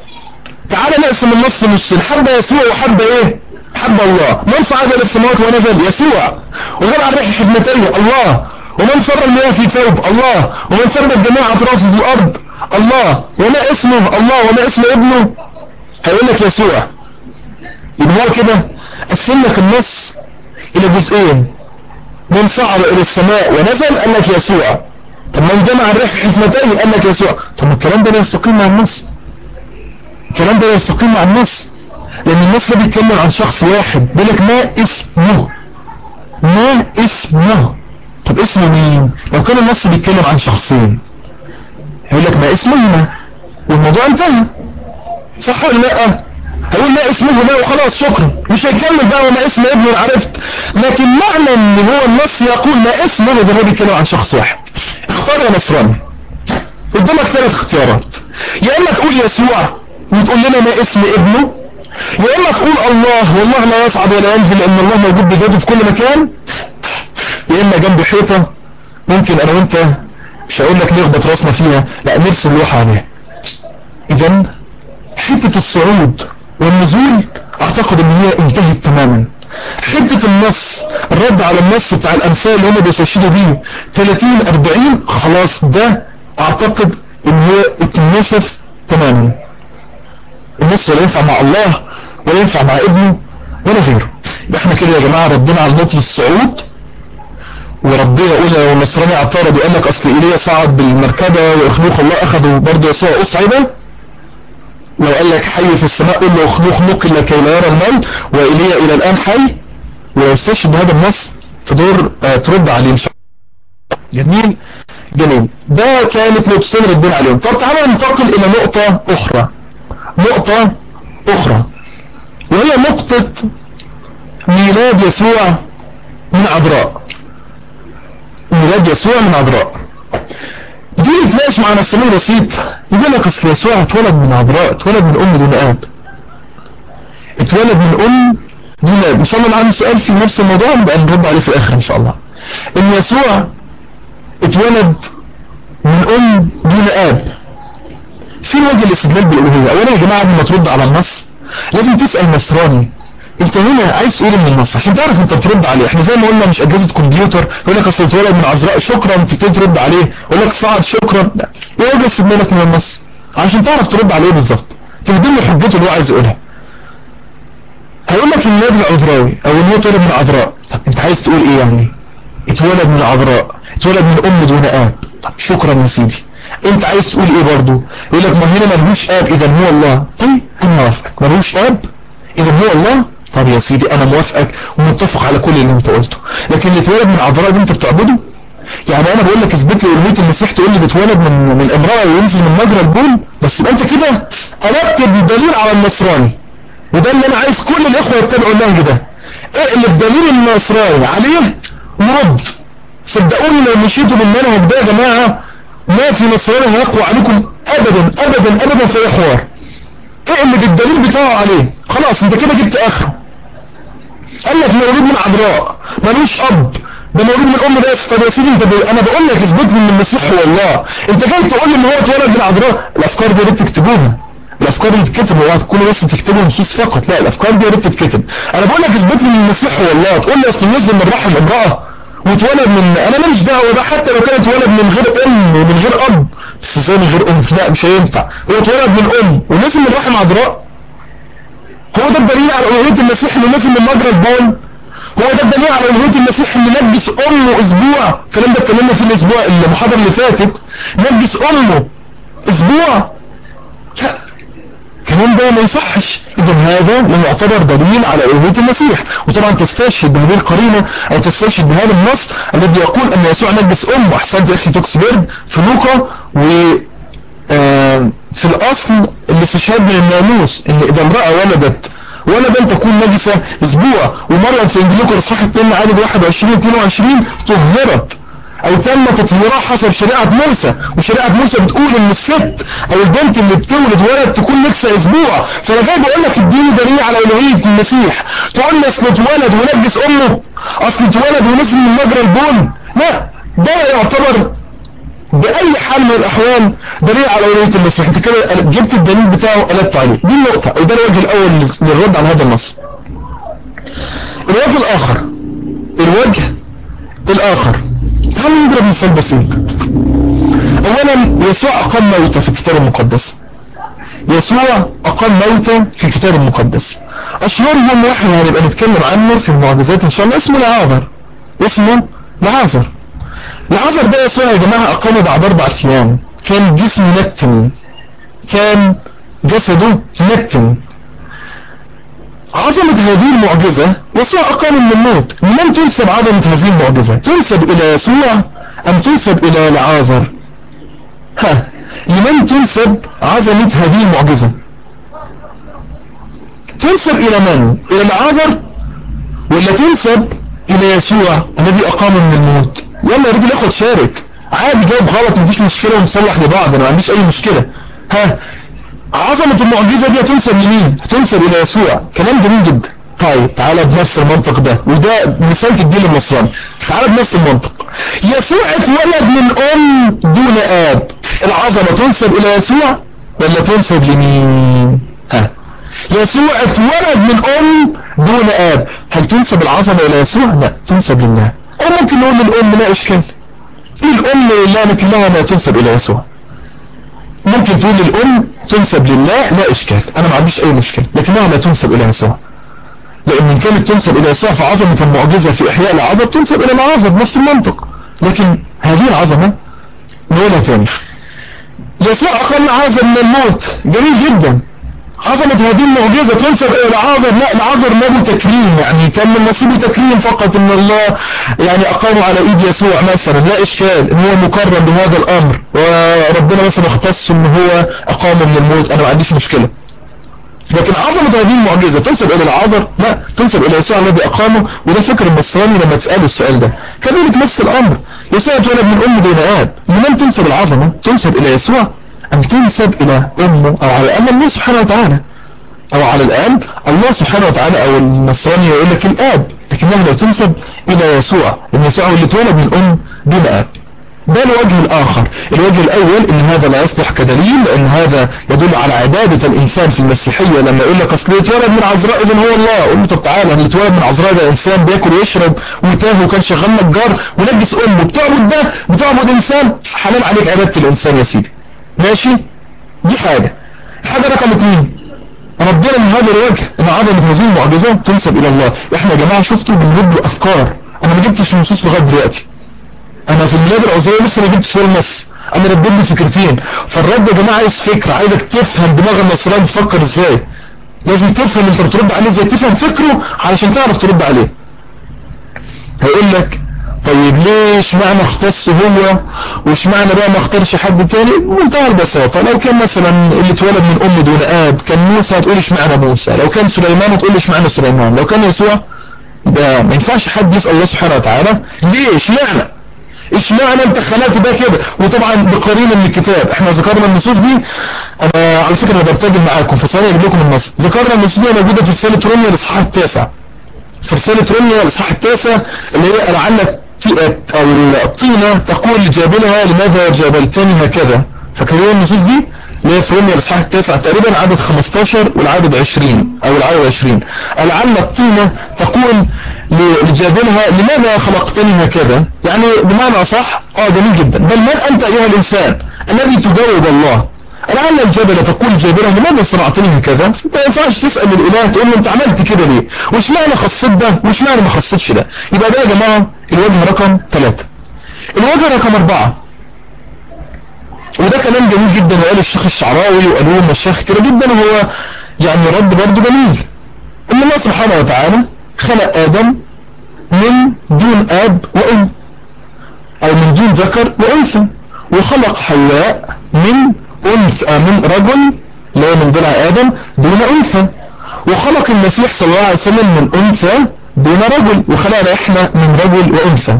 حب يسوع وحب ايه؟ حب الله. من صعد الى السماوات ونزل، يسوع. وجمع الريح حزمتيه، الله. ومن صر المياه في ثوب، الله. ومن ثبت جميع اطرافه في الارض، الله. وما اسمه، الله. وما اسم ابنه، هيقول لك يسوع. يبقى هو كده قسم لك النص الى جزئين. من صعد الى السماء ونزل قال لك يسوع. طب من جمع الريح في حزمتيه قال لك يسوع. طب الكلام ده لا يستقيم مع النص. الكلام ده لا يستقيم مع النص، لان النص ده بيتكلم عن شخص واحد. بيقول لك ما اسمه. طب اسمه مين؟ لو كان النص بيتكلم عن شخصين هيقول لك ما اسمهما والموضوع انتهى، صح ولا لا؟ هيقول ما اسمهما وخلاص شكرا، مش هيكمل بقى وما اسم ابنه عرفت. لكن معنى ان هو النص يقول ما اسمه، ده هو بيتكلم عن شخص واحد. اختار يا نصراني، قدامك 3 اختيارات. يا اما تقول يسوع وتقول لنا ما اسم ابنه، يا اما تقول الله والله لا يصعد ولا ينزل لان الله موجود بذاته في كل مكان، يا اما جنب حيطه ممكن انا وانت مش هقول لك نخبط راسنا فيها، لا نرسم لوحه عليها. اذا حته الصعود والنزول اعتقد ان هي انتهت تماما. حته النص، الرد على النص بتاع الامثال اللي هم بيستشهدوا بيه 30-40، خلاص ده اعتقد ان هو اتنسف تماما. النص ولا ينفع مع الله ولا ينفع مع ابنه ولا غيره. يبقى احنا كده يا جماعه ردنا على نقطه الصعود، وربنا يقول لو النصراني اعترض وقال لك اصل ايليا صعد بالمركبه واخنوخ الله اخذه برضه يسوع اصعد. لو قال لك حي في السماء قل له اخنوخ نقل لكي لا يرى الموت وايليا الى الان حي. ولو استشهد بهذا النص تدور ترد عليه ان شاء جميل جميل. ده كانت نقطتين ردينا عليهم. طب تعالى ننتقل الى نقطة اخرى وهي نقطة ميلاد يسوع من عذراء. ميلاد يسوع من عذراء دي نتناقش مع نصراني بسيط يقول لك اصل يسوع اتولد من عذراء، اتولد من ام دون اب، اتولد من ام دون اب. ان شاء الله اللي عنده سؤال في نفس الموضوع نبقى نرد عليه في الاخر ان شاء الله. ان يسوع اتولد من ام دون اب، في وجه الاستدلال بالالوهيه. اولا يا جماعه قبل ما ترد على النص لازم تسال نصراني انت هنا عايز تقول من النص عشان تعرف انت بترد عليه. احنا زي ما قلنا مش اجهزه كمبيوتر يقول لك اصل اتولد من عذراء شكرا تبتدي ترد عليه، يقول لك صعد شكرا. لا، ايه وجه استدلالك من النص عشان تعرف ترد عليه بالظبط، تهدم له حجته اللي هو عايز يقولها. هيقول لك النبي العذراوي او ان هو اتولد من عذراء. طب انت عايز تقول ايه يعني؟ اتولد من عذراء، اتولد من ام دون اب. طب شكرا يا سيدي. انت عايز تقول ايه برضو؟ يقول لك ما هنا ملهوش اب اذا هو الله. طيب انا موافقك، ملهوش اب اذا هو الله. طب يا سيدي انا موافقك ومتفق على كل اللي انت قلته، لكن اللي اتولد من عذراء دي انت بتعبده؟ يعني انا بقول لك اثبت لي الوهيه المسيح تقول لي بيتولد من امراه وينزل من مجرى البول بس؟ يبقى انت كده قلبت الدليل على النصراني، وده اللي انا عايز كل الاخوه يتبعوا النهج ده. اقلب دليل النصراني عليه ورد. صدقوني لو مشيتوا بالمنهج ده يا جماعه ما في نصراني هيقوى عليكم ابدا ابدا ابدا في اي حوار. اقلب الدليل بتاعه عليه خلاص انت كده جبت اخره. قال لك مولود من عذراء ملوش اب، ده مولود من ام بس. طب يا سيدي انت انا بقول لك اثبت لي ان المسيح هو الله، انت جاي تقول لي ان هو اتولد من عذراء؟ الافكار دي يا ريت تكتبوها، الافكار اللي تتكتب اوعى تكونوا بس تكتبوا نصوص فقط، لا الافكار دي يا ريت تتكتب. انا بقول لك اثبت لي ان المسيح هو الله، تقول لي اصل نزل من رحم امراه واتولد من، انا ماليش دعوه بقى حتى لو كان اتولد من غير ام ومن غير اب. بس ازاي من غير ام؟ لا مش هينفع. هو اتولد من ام ونزل من رحم عذراء، هو ده الدليل على الوهيه المسيح اللي نزل من مجرى البول؟ هو ده الدليل على الوهيه المسيح اللي نجس امه اسبوع؟ الكلام ده اتكلمنا في الاسبوع المحاضره اللي فاتت. نجس امه اسبوع؟ لا الكلام ده ما يصحش. اذا هذا لا يعتبر دليل على الوهيه المسيح. وطبعا تستشهد بهذه القرينه او تستشهد بهذا النص الذي يقول ان يسوع نجس امه. احسنت يا اخي توكسبيرد في لوقا. و في الاصل الاستشهاد من الناموس ان اذا امراه ولدا تكون نجسه اسبوع. ومريم في انجيل لوقا اصحاح 2 عدد 21 22 طهرت او تم تطهيرها حسب شريعه موسى، وشريعه موسى بتقول ان الست او البنت اللي بتولد ولد تكون نجسه اسبوع. فانا جاي بقول لك اديني دليل على الوهيه المسيح تقول لي اصل اتولد ونجس امه، اصل اتولد ونزل من مجرى البول؟ لا ده لا يعتبر بأي حال من الأحوال دليل على ولاية المسيح. انت كده جبت الدليل بتاعه قلبت عليه. دي النقطة أو ده الوجه الأول للرد على هذا النص. الوجه الآخر تعالوا نضرب مثال بسيط. أولا يسوع أقام موتى في الكتاب المقدس. يسوع أقام موتى في الكتاب المقدس. أشهرهم واحد هنبقى نتكلم عنه في المعجزات إن شاء الله اسمه لعازر. العذر ده يسوع يا جماعة أقامه بعد 4 أيام. كان جسمه نتن، كان جسده نتن. عظمة هذه المعجزة يسوع أقام من الموت. لمن تنسب عظمة هذه المعجزة؟ تنسب إلى يسوع أم تنسب إلى لعازر؟ لمن تنسب عظمة هذه المعجزة؟ تنسب إلى من؟ إلى لعازر ولا تنسب إلى يسوع الذي أقام من الموت؟ يلا يا ريت الاخوه تشارك عادي، جاوب غلط مفيش مشكله ونصلح لبعض، انا ما عنديش اي مشكله. عظمه المعجزه دي هتنسب لمين؟ هتنسب الى يسوع. كلام جميل جدا. طيب تعالى بنفس المنطق ده، وده مثال الدين النصراني. تعالى بنفس المنطق. يسوع اتولد من ام دون اب، العظمه تنسب الى يسوع ولا تنسب لمين؟ يسوع اتولد من ام دون اب، هل تنسب العظمه الى يسوع؟ لا تنسب لله. او ممكن نقول للام لا اشكال، الام لا لكنها لا تنسب الى يسوع. ممكن تقول للام تنسب لله لا اشكال، انا ما عنديش اي مشكله، لكنها لا تنسب الى يسوع. لان ان كانت تنسب الى يسوع فعظمه المعجزه في احياء العذر تنسب الى العذر بنفس المنطق. لكن هذه العظمه نقولها تاني. يسوع اقام العذر من الموت، جميل جدا. عظمة هذه المعجزة تنسب الى العازر؟ لا، العازر له تكريم، يعني كان من نصيبه تكريم فقط، ان الله يعني اقامه على ايد يسوع مثلا، لا اشكال ان هو مكرم بهذا الامر، وربنا مثلا اختص ان هو اقامه من الموت، انا ما عنديش مشكلة. لكن عظمة هذه المعجزة تنسب الى العازر؟ لا، تنسب الى يسوع الذي اقامه. وده فكر النصراني لما تسأله السؤال ده. كذلك نفس الامر، يسوع اتولد من ام دون اب، لمن تنسب العظمة؟ تنسب الى يسوع ام تنسب الى امه، او على الاقل الله سبحانه وتعالى، او على الآن الله سبحانه وتعالى، او النصراني يقول لك الاب، لكنها لو تنسب الى يسوع، ان يسوع اللي اتولد من ام دون اب. ده الوجه الاخر. الوجه الاول ان هذا لا يصلح كدليل، لان هذا يدل على عبادة الانسان في المسيحية. لما يقول لك اصل اتولد من عذراء اذا هو الله، قول له طب تعالى، اللي اتولد من عذراء ده انسان بياكل ويشرب وتاه وكان شغال نجار ونجس امه، بتعبد ده، بتعبد انسان، حلال عليك عبادة الانسان يا سيدي. ماشي، دي حاجة. الحاجة رقم 2، ربنا من هذا الوجه ان عظمة هذه المعجزة تنسب الى الله. احنا يا جماعة شفتوا بنرد افكار، انا ما جبتش النصوص لغاية دلوقتي، انا في الميلاد العذرية لسه ما جبتش ولا نص، انا رديت بفكرتين. فالرد يا جماعة عايز فكرة، عايزك تفهم دماغ النصراني بتفكر ازاي، لازم تفهم انت بترد عليه ازاي، تفهم فكره علشان تعرف ترد عليه. هيقول لك طيب ليه اشمعنى اختص هو، واشمعنى بقى ما اختارش حد تاني؟ بمنتهى البساطة، لو كان مثلا اللي اتولد من ام دون اب كان موسى، هتقول اشمعنى موسى، لو كان سليمان هتقول اشمعنى سليمان، لو كان يسوع، ده ما ينفعش حد يسأل الله سبحانه وتعالى ليه اشمعنى انت خلقت ده كده. وطبعا بقرينة من الكتاب، احنا ذكرنا النصوص دي، انا على فكرة انا برتجل معاكم فثانية اجيب لكم النص. ذكرنا النصوص دي موجودة في رسالة روميا الاصحاح 9، في رسالة روميا الاصحاح 9 اللي هي لعل او الطينة تقول لجابلها لماذا جابلتني هكذا. فاكرين النصوص دي اللي هي في روميا الاصحاح 9 تقريبا عدد 15 والعدد 20 او العدد 20، لعل الطينة تقول لجابلها لماذا خلقتني هكذا، يعني بمعنى صح جميل جدا، بل من انت ايها الانسان الذي تجاوب الله. لعل الجبل تقول جابلها لماذا صنعتني هكذا. انت ما ينفعش تسال الاله تقول له انت عملت كده ليه، وش معنى خصيت ده وش معنى ما خصيتش ده. يبقى ده يا جماعه الوجه رقم 3. الوجه رقم 4، وده كلام جميل جدا وقال الشيخ الشعراوي وقالوه مشايخ كتير جدا، وهو يعني رد برضه جميل، ان الله سبحانه وتعالى خلق ادم من دون اب وام، او من دون ذكر وانثى، وخلق حواء من انثى من رجل اللي هو من ضلع ادم دون انثى، وخلق المسيح صلى الله عليه وسلم من انثى دون رجل، وخلقنا احنا من رجل وانثى.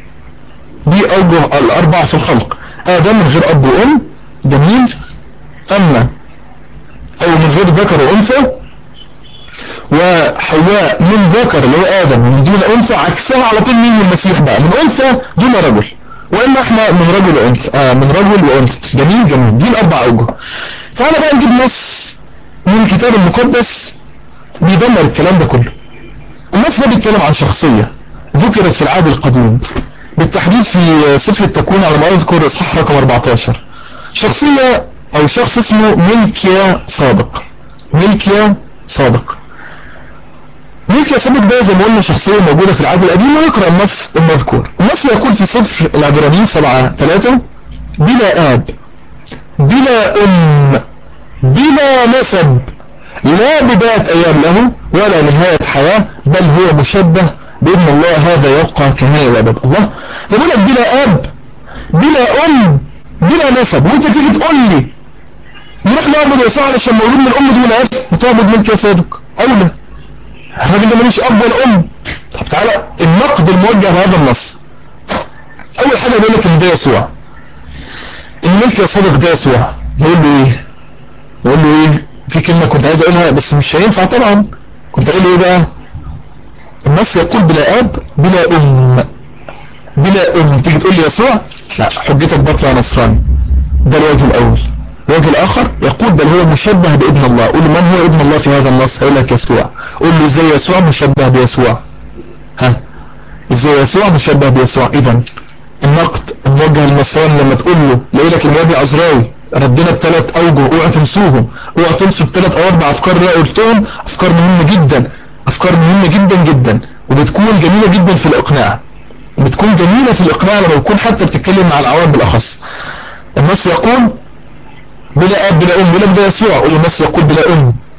دي اوجه الاربع في الخلق. ادم من غير اب وام، جميل، اما او من غير ذكر وانثى، وحواء من ذكر اللي هو ادم من دون انثى، عكسها على طول مين؟ المسيح بقى من انثى دون رجل، واما احنا من رجل وانثى من رجل وانثى. جميل جميل، دي الاربع اوجه. تعالى بقى نجيب نص من الكتاب المقدس بيدمر الكلام ده كله. النص ده بيتكلم عن شخصية ذكرت في العهد القديم، بالتحديد في سفر التكوين على ما اذكر اصحاح رقم 14. شخصية او شخص اسمه ملكيا صادق. ملكيا صادق. ملكيا صادق ده زي ما قلنا شخصية موجودة في العهد القديم، ونقرأ النص المذكور. النص يقول في سفر العبرانيين 7:3: بلا اب، بلا ام، بلا نسب، لا بداية ايام له ولا نهاية حياة، بل هو مشبه بابن الله، هذا يبقى كهنة الابد. الله يقول لك بلا اب، بلا ام، بلا نسب، وانت تيجي تقول لي نروح نعبد يسوع علشان مولود من ام دون اب وتعبد ملكيا صادق؟ اولى، الراجل ده ماليش اب ولا ام. طب تعالى النقد الموجه لهذا النص. اول حاجه بيقول لك ان ده يسوع، ان ملكيا صادق ده يسوع. يقول له ايه؟ يقول له ايه؟ في كلمه كنت عايز اقولها بس مش هينفع طبعا، كنت قايل ايه بقى؟ النص يقول بلا اب بلا ام، بلا ام. تيجي تقول لي يسوع، لا، حجتك باطله يا نصراني. ده الوجه الاول. الوجه الاخر يقول بل هو مشبه بابن الله. قول له من هو ابن الله في هذا النص؟ هيقول لك يسوع. قول له ازاي يسوع مشبه بيسوع؟ ازاي يسوع مشبه بيسوع؟ اذا النقد الموجه للنصراني لما تقول له لاقي لك الوادي عذراوي ردنا بثلاث اوجه، اوعى تنسوهم، اوعى تنسوا بثلاث او اربع افكار اللي قلتهم، افكار مهمه جدا، افكار مهمه جدا جدا، وبتكون جميله جدا في الاقناع، بتكون جميله في الاقناع لما بتكون حتى بتتكلم مع العوام بالاخص. النص يقول بلا اب بلا ام، يقول لك ده يسوع. قول النص يقول بلا ام،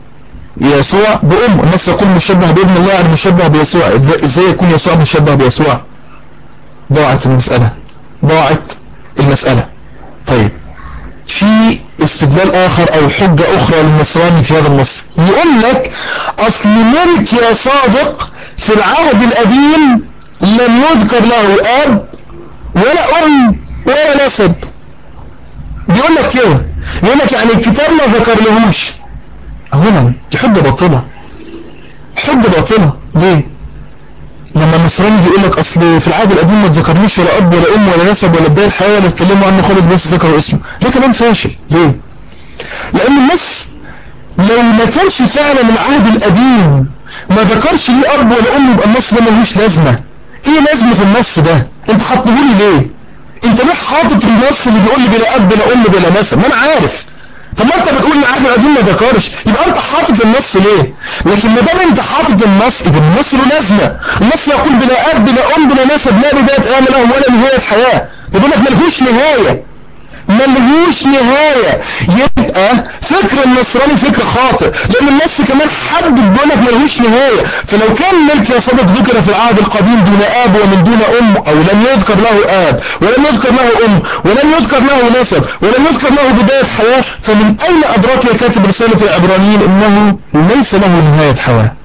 يسوع بأم، النص يقول مشبه بابن الله يعني مشبه بيسوع. ازاي يكون يسوع مشبه بيسوع؟ ضاعت المسألة، ضاعت المسألة. طيب في استدلال آخر أو حجة أخرى للنصراني في هذا النص، يقول لك أصل ملك يا صادق في العهد القديم لم يذكر له أب ولا أم ولا نسب. بيقول لك كده، بيقول لك يعني الكتاب ما ذكر لهوش. أولا دي حجة باطلة، حجة باطلة. ليه؟ لما النصراني بيقول لك اصل في العهد القديم ما تذكرنيش ولا اب ولا ام ولا نسب ولا بدايه الحياه ولا اتكلموا عنه خالص، بس ذكروا اسمه، ده كلام فاشل. ليه؟ لان النص لو ما كانش فعلا العهد القديم ما ذكرش ليه اب ولا ام، يبقى النص ده ملوش لازمه. ايه لازمه في النص ده؟ انت حاطهولي ليه؟ انت ليه حاطط النص اللي بيقول لي بلا اب بلا ام بلا نسب؟ ما انا عارف. طب ما انت بتقول العهد القديم ما ذكرش، يبقى انت حاطط النص ليه؟ لكن ما دام انت حاطط النص يبقى النص له لازمه. النص يقول بلا اب بلا ام بلا نسب لا بدايه امل لهم ولا نهايه حياه. يقول لك ملهوش نهايه، ملهوش نهاية. يبقى فكر النصراني فكر خاطئ، لأن النص كمان حدد بيقول لك ملهوش نهاية. فلو كان ملك يا صادق ذكر في العهد القديم دون أب ومن دون أم، أو لم يذكر له أب ولم يذكر له أم ولم يذكر له نسب ولم يذكر له بداية حياة، فمن أين أدراك يا كاتب رسالة العبرانيين إنه ليس له نهاية حياة؟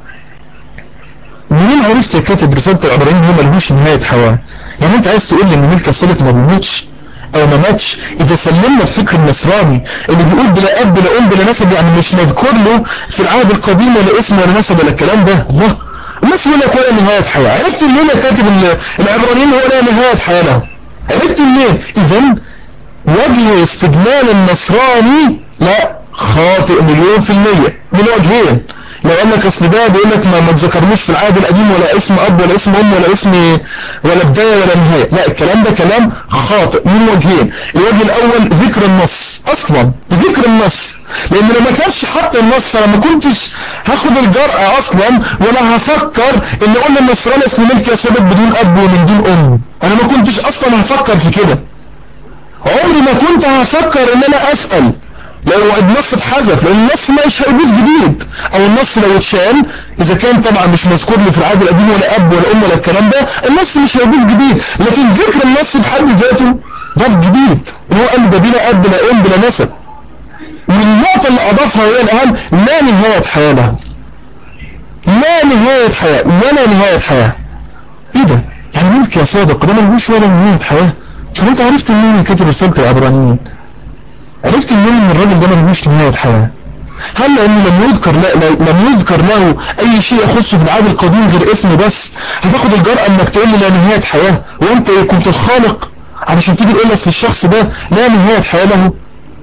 منين عرفت يا كاتب رسالة العبرانيين هو ملهوش نهاية حياة؟ يعني أنت عايز تقول لي إن ملك الصادق ما بيموتش او ما ماتش؟ اذا سلمنا الفكر النصراني اللي بيقول بلا اب بلا ام بلا نسب يعني مش مذكور له في العهد القديم ولا اسم ولا نسب ولا الكلام ده، الله الناس يقول لك ولا نهايه حياه. عرفت منين يا كاتب العبرانيين هو لا نهايه حياه له؟ عرفت منين؟ اذا وجه استدلال النصراني لا خاطئ مليون في المية من وجهين. لو قال لك اصل ده بيقول لك ما تذكرنيش في العهد القديم ولا اسم اب ولا اسم ام ولا اسم ولا بدايه ولا نهايه، لا الكلام ده كلام خاطئ من وجهين. الوجه الاول ذكر النص، اصلا ذكر النص، لان لو ما كانش حط النص انا ما كنتش هاخد الجرأة اصلا ولا هفكر ان اقول للنصراني اسم ملك يا صادق بدون اب ومن دون ام. انا ما كنتش اصلا هفكر في كده، عمري ما كنت هفكر ان انا اسأل لو النص اتحذف، لان النص مش هيضيف جديد، او النص لو اتشال اذا كان طبعا مش مذكور لي في العهد القديم ولا اب ولا ام ولا الكلام ده، النص مش هيضيف جديد. لكن ذكر النص بحد ذاته ضاف جديد، هو قال ده بلا اب بلا ام بلا نسب. والنقطة اللي اضافها هي الاهم، لا نهاية حياة له، لا نهاية حياة ولا نهاية حياة. ايه ده؟ يعني ملك يا صادق ده ملهوش ولا نهاية حياة؟ طب انت عرفت منين من كاتب رسالة العبرانيين؟ عرفت منين ان الراجل ده ملهوش نهاية حياة؟ هل لانه لم يذكر له اي شيء يخصه في العهد القديم غير اسمه بس هتاخد الجرأة انك تقول لي لا نهاية حياة، وانت كنت الخالق علشان تيجي تقول لس الشخص ده لا نهاية حياة له؟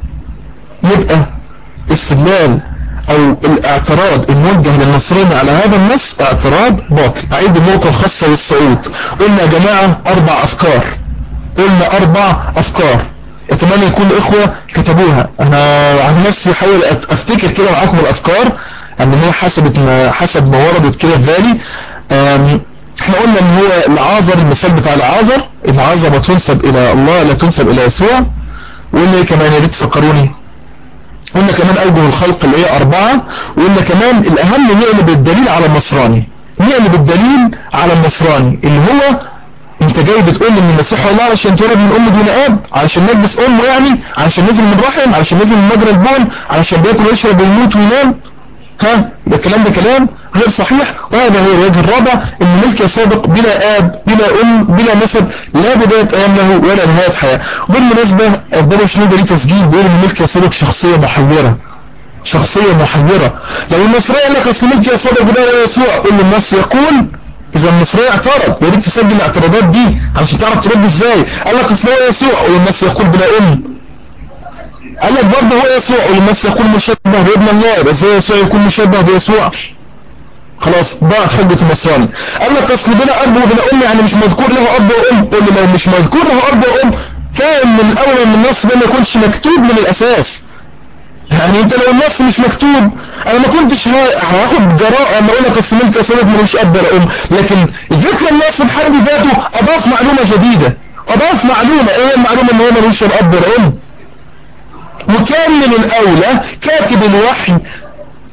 يبقى استدلال او الاعتراض الموجه للنصراني على هذا النص اعتراض باطل. اعيد النقطة الخاصة بالصعود. قلنا يا جماعة 4 افكار، قلنا 4 افكار، اتمنى يكون الاخوة كتبوها. انا عن نفسي حاول افتكر كده معاكم الافكار ان هي حسب ما وردت كده في بالي. احنا قلنا ان هو العازر، المثال بتاع العازر ما تنسب الى الله لا تنسب الى يسوع. وقلنا كمان يا ريت تفكروني، قلنا كمان اوجه الخلق اللي هي 4، وقلنا كمان الاهم نقلب الدليل على النصراني، نقلب الدليل على النصراني اللي هو انت جاي بتقول ان المسيح هو الله علشان تولد من ام دون اب، علشان نجس امه، يعني علشان نزل من رحم، علشان نزل من مجرى البول، علشان بياكل ويشرب ويموت وينام. يبقى الكلام ده كلام غير صحيح. وهذا هو الوجه الرابع، ان ملك يا صادق بلا اب بلا ام بلا نسب لا بدايه ايام له ولا نهايه حياه. بالمناسبه البابا شنودة ليه تسجيل بيقول ان ملك يا صادق شخصيه محيره، شخصيه محيره. لو النصراني قال لك اصل ملك يا صادق بلا يسوع، قول له النص يقول. اذا النصراني اعترض يا ريت تسجل الاعتراضات دي علشان تعرف ترد ازاي. قال لك اصل هو يسوع، قول النص يقول بلا ام. قال لك برضه هو يسوع، قول النص يقول مشبه بابن الله، يبقى ازاي يسوع يكون مشبه بيسوع؟ خلاص ضاعت حجة النصراني. قال لك اصل بلا اب وبلا ام يعني مش مذكور له اب وام، قول له لو مش مذكور له اب وام كان من الاول من النص ده ما يكونش مكتوب من الاساس. يعني انت لو النص مش مكتوب انا ما كنتش هاخد جراءة اما اقول لك اصل ملك صادق ملوش اب ولا ام، لكن ذكر النص بحد ذاته اضاف معلومة جديدة، اضاف معلومة. ايه المعلومة؟ ان هو ملوش اب ولا ام. وكان من الاولى كاتب الوحي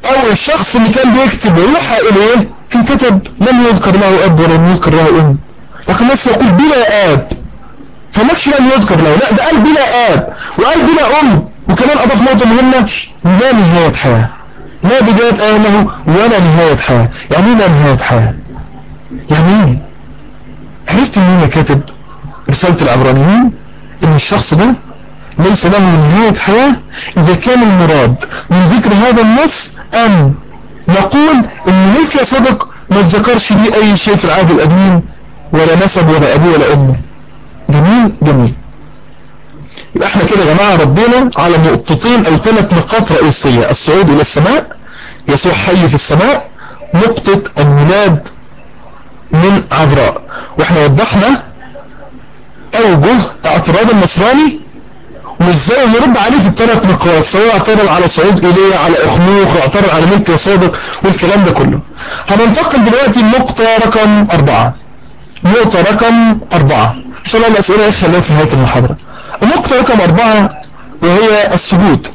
او الشخص اللي كان بيكتب ويوحى اليه كان كتب لم يذكر له اب ولم يذكر له ام، لكن النص يقول بلا اب، فماكش لم يذكر له، لا ده قال بلا اب وقال بلا ام، وكمان اضاف نقطه مهمه: لا نهايه حياه، لا بدايه له ولا نهايه حياه. يعني ايه لا نهايه حياه؟ يعني ايه؟ عرفت ان هو كاتب رساله العبرانيين ان الشخص ده ليس له نهاية حياة إذا كان المراد من ذكر هذا النص أن نقول إن ملك يا صدق ما ذكرش لي أي شيء في العهد القديم، ولا نسب ولا أبوه ولا أمه. جميل جميل. يبقى احنا كده يا جماعة ردينا على نقطتين أو 3 نقاط رئيسية: الصعود إلى السماء، يسوع حي في السماء، نقطة الميلاد من عذراء. واحنا وضحنا أوجه اعتراض النصراني وازاي نرد عليه في ال3 نقاط، سواء اعترض على صعود إليه، على اخنوخ، اعترض على ملك يا صادق والكلام ده كله. هننتقل دلوقتي لنقطة رقم 4. نقطة رقم 4 ان شاء الله الاسئلة خليها في نهاية المحاضرة. النقطة رقم 4 وهي السجود.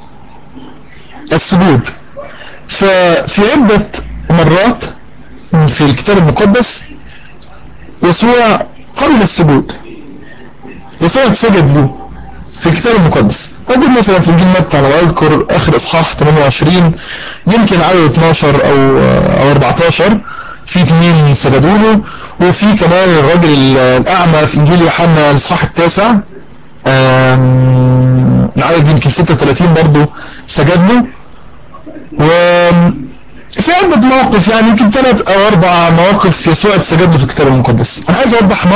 السجود ففي عدة مرات في الكتاب المقدس يسوع قبل السجود، يسوع سجد ليه في الكتاب المقدس. موجود مثلا في انجيل متى على ما اذكر اخر اصحاح 28 يمكن عدد 12 او 14 في 2 سجدوا له، وفي كمان الراجل الاعمى في انجيل يوحنا الاصحاح 9 العدد يمكن 36 برضه سجد له. وفي عدة مواقف يعني يمكن 3 أو 4 مواقف يسوع اتسجد له في الكتاب المقدس. انا عايز اوضح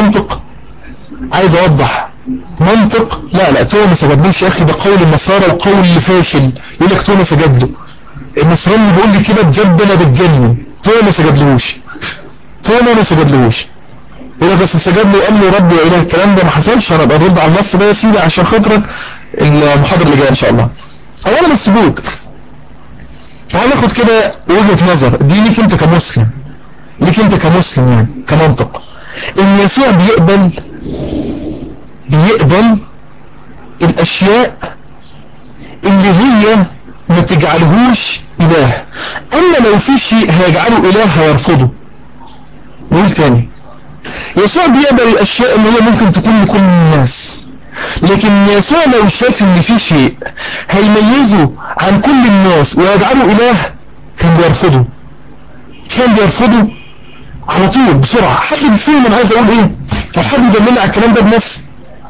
منطق. لا توما ما سجدلوش يا اخي، ده قول النصارى وقول فاشل. يقول لك توما سجد له. النصراني بيقول لي كده بجد انا بتجنن. توما ما سجدلوش. يقول لك بس سجد له وقال له ربي واله. الكلام ده ما حصلش. انا برد على النص ده يا سيدي عشان خاطرك المحاضره اللي جايه ان شاء الله. اولا السجود، تعال ناخد كده وجهه نظر دي ليك انت كمسلم يعني كمنطق. ان يسوع بيقبل الاشياء اللي هي ما تجعلهوش اله، اما لو في شيء هيجعله اله هيرفضه. نقول تاني: يسوع بيقبل الاشياء اللي هي ممكن تكون لكل الناس، لكن يسوع لو شاف ان في شيء هيميزه عن كل الناس ويجعله اله كان بيرفضه على طول بسرعة. حد يفهم انا عايز اقول ايه؟ او حد يدلني على الكلام ده بنص؟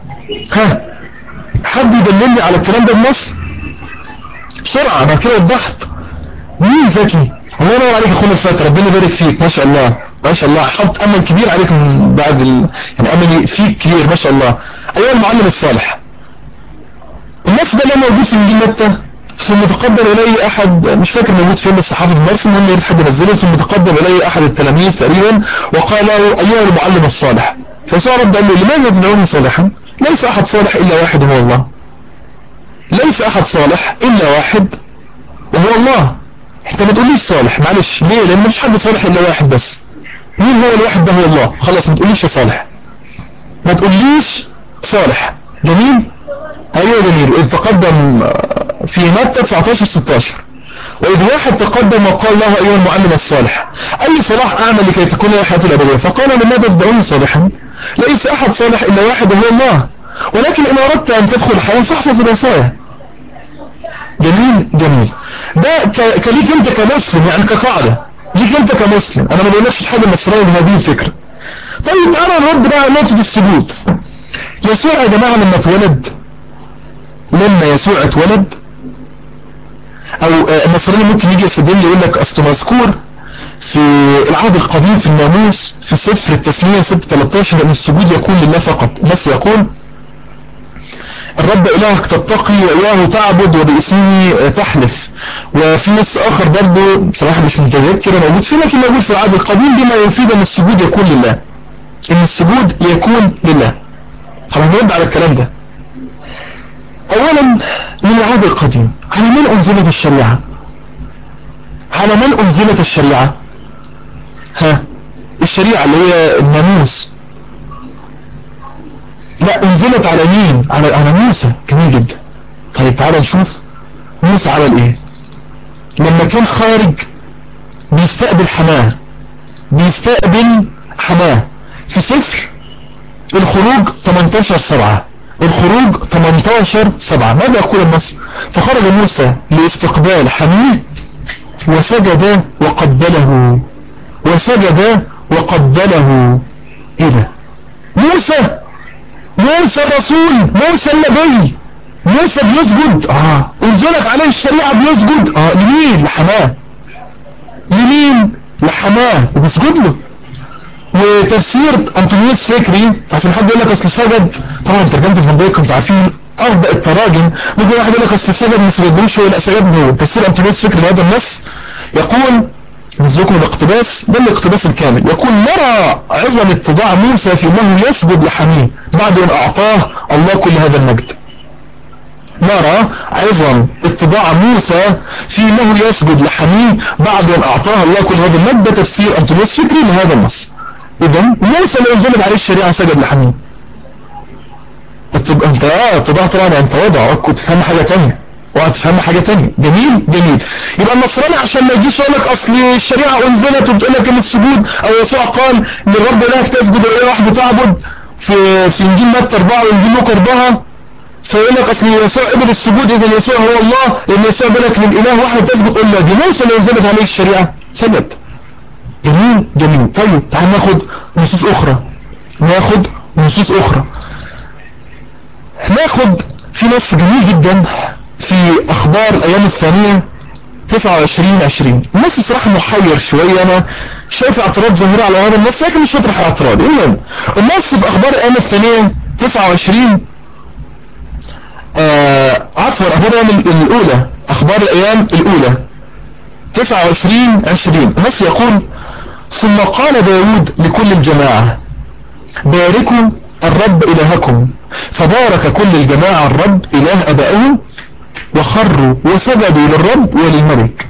حد يدلني على الكلام ده بنص بسرعة. انا كده وضحت. مين ذكي؟ الله ينور عليك يا اخونا الفتى، ربنا يبارك فيك، ما شاء الله حط امل كبير عليك من بعد يعني املي فيك كبير ما شاء الله. ايها المعلم الصالح، النص ده اللي موجود في انجيل متى: ثم تقدم الي احد، مش فاكر موجود فين بس حافظ النص، المهم يريد حد ينزله: ثم تقدم الي احد التلاميذ تقريبا وقال له ايها المعلم الصالح. فيسوع رد قال له: لماذا تدعوني صالحا؟ ليس احد صالح الا واحد وهو الله. ليس احد صالح الا واحد وهو الله. انت ما تقوليش صالح، معلش، ليه؟ لان مش حد صالح الا واحد بس. مين هو الواحد ده؟ هو الله. خلاص ما تقوليش صالح، ما تقوليش صالح. جميل. ايوه جميل. واذ تقدم في متى 19-16: واذ واحد تقدم وقال له ايها المعلم الصالح اي صلاح اعمل لكي تكون لي الحياه الابديه؟ فقال: لماذا تدعوني صالحا؟ ليس احد صالح الا واحد وهو الله، ولكن ان اردت ان تدخل الحياه فاحفظ الوصايا. جميل. ده كليك انت كمسلم، يعني كقاعدة ليك انت كمسلم. انا ما بقولكش حاجة مصرية بهذه الفكرة. طيب تعالى نرد بقى على نقطة السجود. يسوع يا جماعة لما يسوع اتولد، او المصريين ممكن يجي يستدل يقول لك اصل مذكور في العهد القديم في الناموس في سفر التثنية 6:13 ان السجود يكون لله فقط. النص يقول: الرب إلهك تتقي وإياه تعبد وباسمه تحلف. وفي نص آخر برضو بصراحة مش متذكر موجود فيه، لكن موجود في العهد القديم بما يفيد أن السجود يكون لله. طبعا نرد على الكلام ده. أولا من العهد القديم على من أنزلت الشريعة؟ الشريعة اللي هي الناموس. لا، أنزلت على مين؟ على موسى. جميل جدا. طيب تعالى نشوف موسى عمل ايه. لما كان خارج بيستقبل حماه في سفر الخروج 18:7. الخروج 18:7 ماذا يقول النص؟ فخرج موسى لاستقبال حميه وسجد وقبله. ايه ده؟ موسى الرسول، موسى النبي، موسى بيسجد، انزلت عليه الشريعة بيسجد، لمين؟ لحماه وبيسجد له. وتفسير أنطونيوس فكري، عشان حد يقول لك اصل سجد، طبعا ترجمة الفان دايك كنتوا عارفين افضل التراجم، ممكن واحد يقول لك اصل سجد ما سجدوش هو، لا سجد هو. تفسير أنطونيوس فكري لهذا النص يقول، نسبكم الاقتباس، ده الاقتباس الكامل، يقول: نرى عظم اتضاع موسى في انه يسجد لحميه بعد ان اعطاه الله كل هذا المجد. نرى عظم اتضاع موسى في انه يسجد لحميه بعد ان اعطاه الله كل هذا المجد. ده تفسير أنطونيوس فكري لهذا النص. اذا موسى لو انزلت عليه الشريعة سجد لحميه. انت اتضاع طبعا يعني تواضع، كنت تفهم حاجة تانية وهتفهم حاجة تانية. جميل. يبقى النصراني عشان ما يجيش يقول لك اصل الشريعة انزلت وبتقول لك ان السجود، او يسوع قال للرب الهك تسجد واله وحده تعبد في انجيل متى 4 وانجيل لوقا 4، فيقول لك اصل يسوع قبل السجود اذا يسوع هو الله، لان يسوع قال لك للاله واحد تسجد. قول له دي موسى اللي انزلت عليه الشريعة سجد. جميل. طيب تعال ناخد نصوص اخرى. ناخد في نص جميل جدا في اخبار الايام الثانية 29:20. النص صراحة محير شوية، انا شايف اعتراض ظاهرة على هذا النص لكن مش هطرح اعتراض. المهم النص في اخبار الايام الثانية 29 عفوا اخبار الايام الاولى 29:20. النص يقول: ثم قال داود لكل الجماعة باركوا الرب إلهكم، فبارك كل الجماعة الرب إله أبائهم، وخروا وسجدوا للرب وللملك.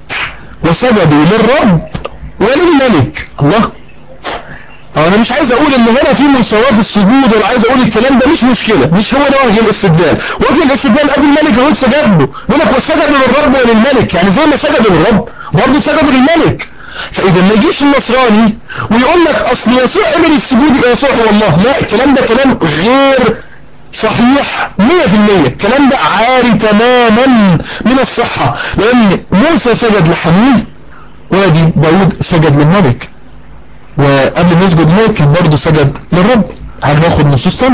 الله. انا مش عايز اقول ان هنا في مساواة السجود، ولا عايز اقول الكلام ده، مش مشكلة، مش هو ده وجه الاستدلال. وجه الاستدلال ادي الملك اهو سجد له، يقول لك وسجدوا للرب وللملك، يعني زي ما سجدوا للرب برضه سجدوا للملك. فاذا ما يجيش النصراني ويقول لك اصل يسوع قبل السجود يبقى يسوع هو الله، لا، الكلام ده كلام غير صحيح 100%. الكلام ده عاري تماما من الصحة، لان موسى سجد لحميه وادي داود سجد للملك، وقبل ما يسجد للملك كان برضه سجد للرب. هناخد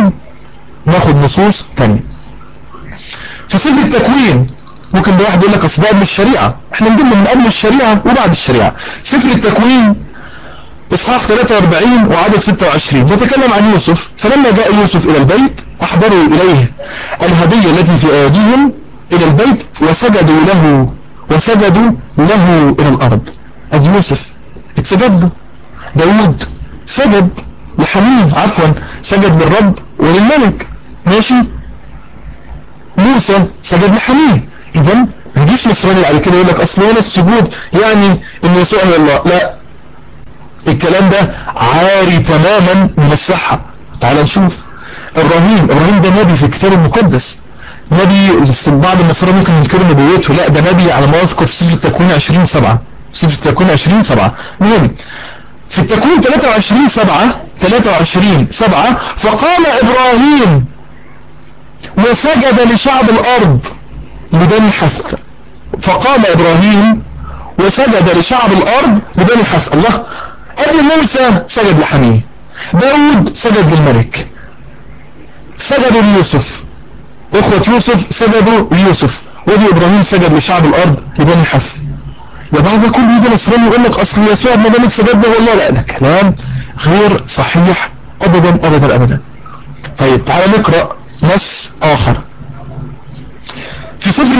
نصوص تانية في سفر التكوين. ممكن ده واحد يقول لك اصل ده قبل الشريعة، احنا نجيب من قبل الشريعة وبعد الشريعة. سفر التكوين اصحاح 43 وعدد 26 بيتكلم عن يوسف. فلما جاء يوسف الى البيت احضروا اليه الهدية التي في ايديهم الى البيت وسجدوا له الى الارض. ادي يوسف اتسجد له. داود سجد سجد للرب وللملك. ماشي. موسى سجد لحميه. اذا ما يجيش نصراني بعد كده يقول لك اصل هنا السجود يعني ان يسوع هو الله، لا، الكلام ده عاري تماما من الصحة. تعال نشوف ابراهيم ده نبي في الكتاب المقدس، نبي. بعض النصارى ممكن ينكروا نبوته، لا، ده نبي على ما اذكر في سفر التكوين 20:7. المهم في التكوين 23:7 فقام ابراهيم وسجد لشعب الارض لبني حث. الله. ادي موسى سجد لحميه، داود سجد للملك، سجدوا ليوسف، اخوة يوسف سجدوا ليوسف، ودي ابراهيم سجد لشعب الارض لبني حث. وبعد كل يجي نصراني يقول لك اصل يسوع ابن ملك سجد له والله، لا، ده كلام غير صحيح ابدا. طيب تعال نقرأ نص اخر في سفر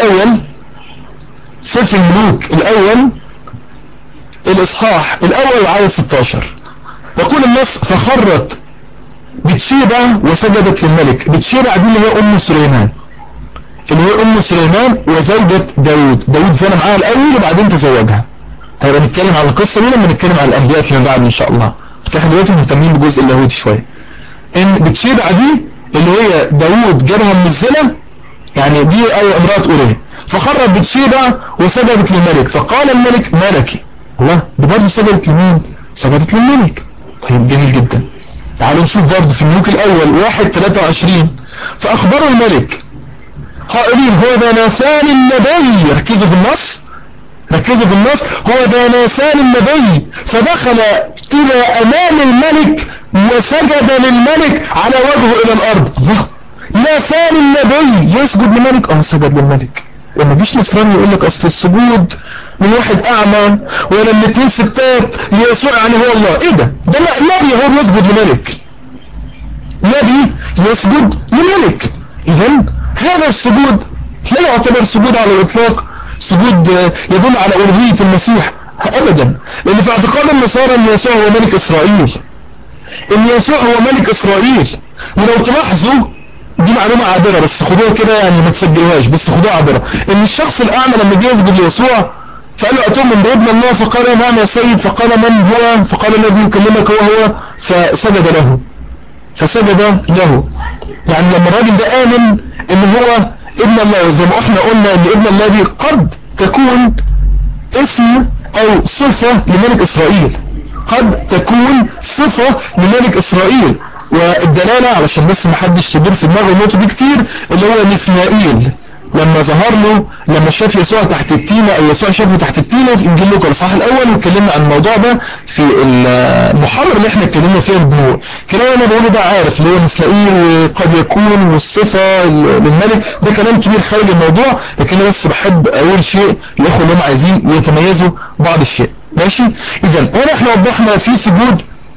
الملوك الاول الاصحاح الاول وعدد 16. يقول النص: فخرت بتشيبة وسجدت للملك. بتشيبة دي اللي هي ام سليمان وزوجة داود زنى معاها الاول وبعدين تزوجها. هيبقى نتكلم عن القصة دي لما نتكلم عن الانبياء فيما بعد ان شاء الله. احنا دلوقتي مهتمين بجزء اللاهوتي شوية. ان بتشيبة دي اللي هي داود جابها من الزنا، يعني دي اي امرأة اوريه. فخرت بتشيبة وسجدت للملك، فقال الملك ما لك؟ الله، ده برضه سجدت لمين؟ سجدت للملك. طيب جميل جدا. تعالوا نشوف برضه في الملوك الأول 1:23. فأخبروا الملك قائلين هو ذا ناثان النبي، ركزوا في النص، ركزوا في النص، هو ذا ناثان النبي فدخل إلى أمام الملك وسجد للملك على وجهه إلى الأرض. ناثان النبي يسجد للملك؟ سجد للملك. لما جيش نصراني يقول لك أصل السجود من واحد أعمى ولا من 2 ستات ليسوع يعني هو الله، إيه ده؟ ده نبي هو يسجد لملك، نبي يسجد لملك. إذن هذا السجود لا يعتبر سجود على الإطلاق سجود يدل على ألوهية المسيح أبدا، لأن في اعتقاد النصارى أن يسوع هو ملك إسرائيل، أن يسوع هو ملك إسرائيل. ولو تلاحظوا دي معلومة عابرة بس خدوها كده يعني ما تسجلوهاش، بس خدوها عابرة، أن الشخص الأعمى لما جه يسجد ليسوع فقال له أتؤمن بابن الله؟ فقال نعم يا سيد. فقال من هو؟ فقال الذي يكلمك هو فسجد له، فسجد له. يعني لما الراجل ده آمن ان هو ابن الله، وزي ما احنا قلنا ان ابن الله دي قد تكون اسم او صفة لملك اسرائيل، قد تكون صفة لملك اسرائيل. والدلالة علشان بس محدش تدور في دماغه النقطة دي كتير، اللي هو نثنائيل لما ظهر له، لما شاف يسوع تحت التينة او يسوع شافه تحت التينة في انجيل لوقا الاصحاح الاول، واتكلمنا عن الموضوع ده في المحاضرة اللي احنا اتكلمنا فيها البنوء. كلام انا بقوله ده عارف اللي هو نثنائيل وقد يكون والصفة للملك، ده كلام كبير خارج الموضوع، لكن انا بس بحب اقول شيء الاخوة اللي هم عايزين يتميزوا بعض الشيء. ماشي؟ اذا هنا احنا وضحنا في سجود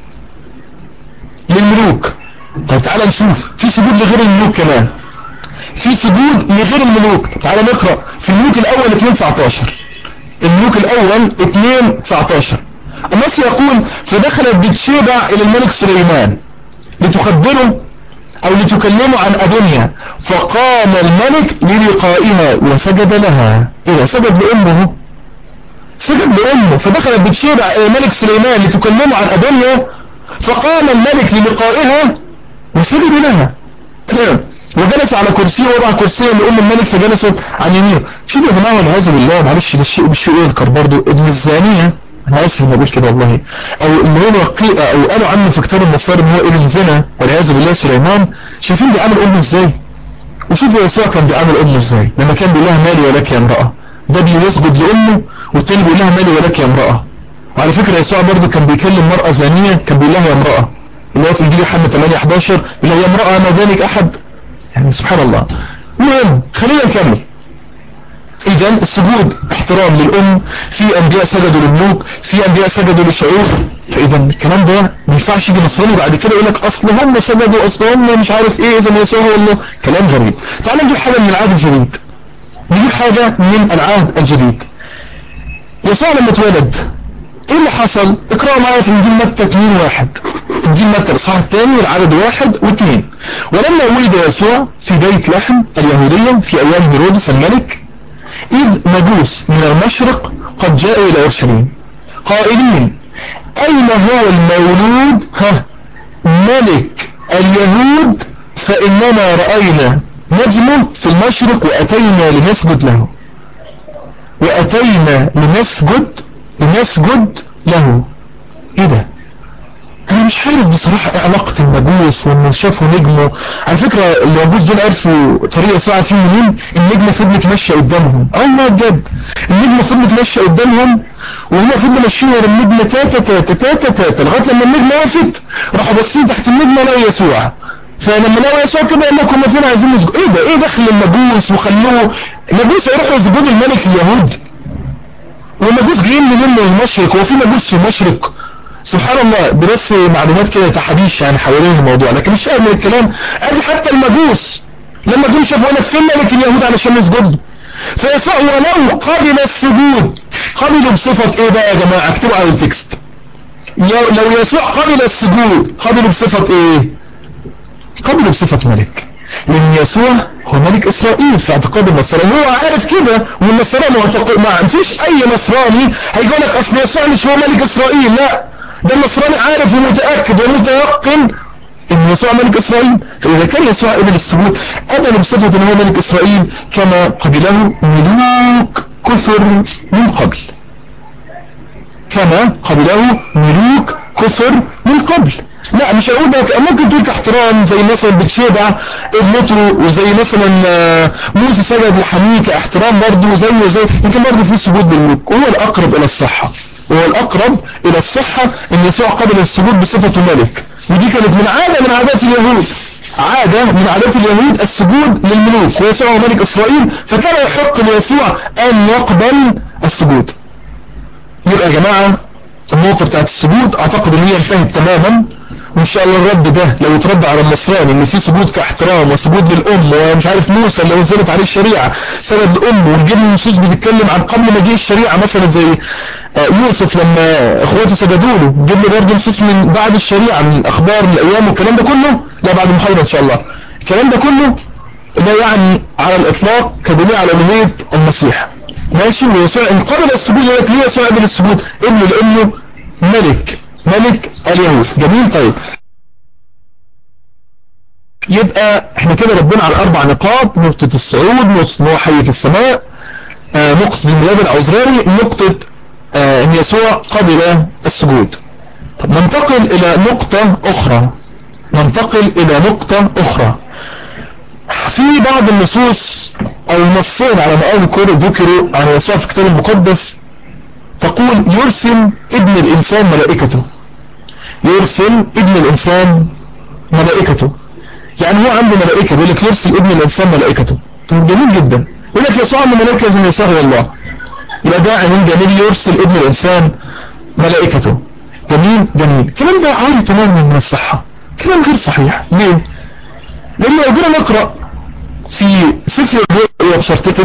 للملوك. طب تعالى نشوف في سجود لغير الملوك كمان، في سجود لغير الملوك. تعالى نقرأ في الملوك الأول 2:19. الملوك الأول 2:19 النص يقول فدخلت بتشيبع إلى الملك سليمان لتخبره أو لتكلمه عن أدونيا، فقام الملك للقائها وسجد لها. إذا سجد لأمه، سجد لأمه. فدخلت بتشيبع إلى الملك سليمان لتكلمه عن أدونيا، فقام الملك للقائها وسجد لها. تمام. وجلس على كرسيه، وضع كرسيه لأم الملك فجلست عن يمينه. شوف يا جماعه والعياذ بالله، معلش ده الشيء بالشيء يذكر برضه ابن الزانيه، انا اسف اني بقول كده والله، او اللي هو او قالوا عنه في كتاب النصارى ان هو ابن زنا والعياذ بالله سليمان. شايفين بيعامل امه ازاي؟ وشوفوا يسوع كان بيعامل امه ازاي لما كان بيقول لها مالي ولك يا امراه. ده بيسجد لامه والتاني بيقول لها مالي ولك يا امراه. وعلى فكره يسوع برضه كان بيكلم مرأة زانيه كان بيقول لها يا امراه، اللي هو في انجيل يوحنا 8:11 بيقول لها يا امراه ما ذلك احد. يعني سبحان الله. المهم خلينا نكمل. اذا السجود احترام للام، في انبياء سجدوا للملوك، في انبياء سجدوا للشعوب. فاذا الكلام ده ما ينفعش يجي نصراني بعد كده يقول لك اصل هم سجدوا، اصل هم مش عارف ايه، اذا يسوع هو الله. كلام غريب. تعال نجيب حاجه من العهد الجديد، نجيب حاجه من العهد الجديد. يسوع لما اتولد ايه اللي حصل؟ اقرأوا معايا في انجيل متى 2:1. انجيل متى الاصحاح الثاني والعدد 1 و2. ولما ولد يسوع في بيت لحم اليهودية في ايام هيرودس الملك، اذ مجوس من المشرق قد جاءوا الى اورشليم قائلين اين هو المولود ملك اليهود؟ فاننا رأينا نجمه في المشرق واتينا لنسجد له. واتينا لنسجد له. ايه ده؟ انا مش عارف بصراحة ايه علاقة المجوس وانه شافوا نجمه. على فكرة المجوس دول عرفوا طريقة ساعة فيه منين؟ النجمة فضلت ماشية قدامهم. الله بجد، النجمة فضلت ماشية قدامهم وهم فضلوا ماشيين ورا النجمة تاتا تاتا تاتا تاتا لغاية لما النجمة وقفت، راحوا باصين تحت النجمة لقوا يسوع. فلما لقوا يسوع كده قال لكم فين عايزين نسجد؟ ايه ده؟ ايه دخل المجوس وخلوه المجوس يروحوا يسجدوا الملك اليهود؟ والمجوس جايين من المشرق، هو في مجوس في المشرق؟ سبحان الله. دي بس معلومات كده تحديث يعني حوالين الموضوع، لكن مش من الكلام ادي حتى المجوس لما جم شافوا لك فين ملك اليهود علشان نسجد. فيسوع ولو قبل السجود قبلوا بصفة ايه بقى يا جماعة؟ اكتبوا على التكست. لو يسوع قبل السجود قبلوا بصفة ايه؟ قبلوا بصفة ملك، لان يسوع هو ملك اسرائيل في اعتقاد النصارى، هو عارف كده. والنصارى ما فيش اي نصراني هيقول لك اصل يسوع مش هو ملك اسرائيل، لا، ده النصراني عارف ومتأكد ومتيقن ان يسوع ملك اسرائيل. فاذا كان يسوع قبل السجود قبل بصفة ان هو ملك اسرائيل كما قبله ملوك كثر من قبل، كما قبله ملوك كثر من قبل. لا مش هقول ده، ممكن تقول كاحترام زي مثلا بتشيبع ابنته، وزي مثلا موسى سجد لحميكة احترام برضه زيه يمكن برضه في سجود للملوك. هو الأقرب إلى الصحة، هو الأقرب إلى الصحة إن يسوع قبل السجود بصفته ملك، ودي كانت من عادات اليهود، عادة من عادات اليهود السجود للملوك، ويسوع هو ملك إسرائيل، فكان يحق ليسوع أن يقبل السجود. يبقى يا جماعة النقطة بتاعت السجود اعتقد ان هي انتهت تماما، وان شاء الله الرد ده لو يترد على النصراني ان في سجود كاحترام وسجود للام، ومش عارف موسى اللي نزلت عليه الشريعة سجد لامه، ونجيب نصوص بتتكلم عن قبل ما جه الشريعة مثلا زي يوسف لما اخواته سجدوا له، نجيب له برضه نصوص من بعد الشريعة من الاخبار من الايام والكلام ده كله، لا بعد المحاضرة ان شاء الله. الكلام ده كله لا يعني على الاطلاق كدليل على الوهية المسيح، ماشي. ويسوع ان قبل السجود لك ليه يسوع قبل السجود؟ ابنه لانه ملك اليهود. جميل. طيب يبقى احنا كده ردينا على 4 نقاط: نقطة الصعود، نقطة ان هو حي في السماء، نقطة الميلاد العذراني، نقطة ان يسوع قبل السجود. طب ننتقل الى نقطة اخرى. في بعض النصوص او نصين على ما اذكر ذكروا عن يسوع في الكتاب المقدس تقول يرسل ابن الانسان ملائكته، يعني هو عنده ملائكة، بيقول لك يرسل ابن الانسان ملائكته. طيب جميل جدا، يقول لك يسوع عنده ملائكة زي يسوع هو الله، يبقى ده عنوان جميل، يرسل ابن الانسان ملائكته. جميل. الكلام ده عاري تماما من الصحة، كلام غير صحيح. ليه؟ لان لو جينا نقرأ في سفر الرؤيا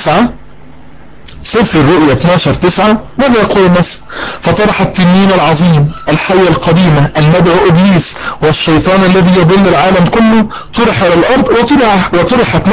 12:9 ماذا يقول النص؟ فطرح التنين العظيم الحية القديمة المدعو إبليس والشيطان الذي يضل العالم كله طرح إلى الأرض وطرحت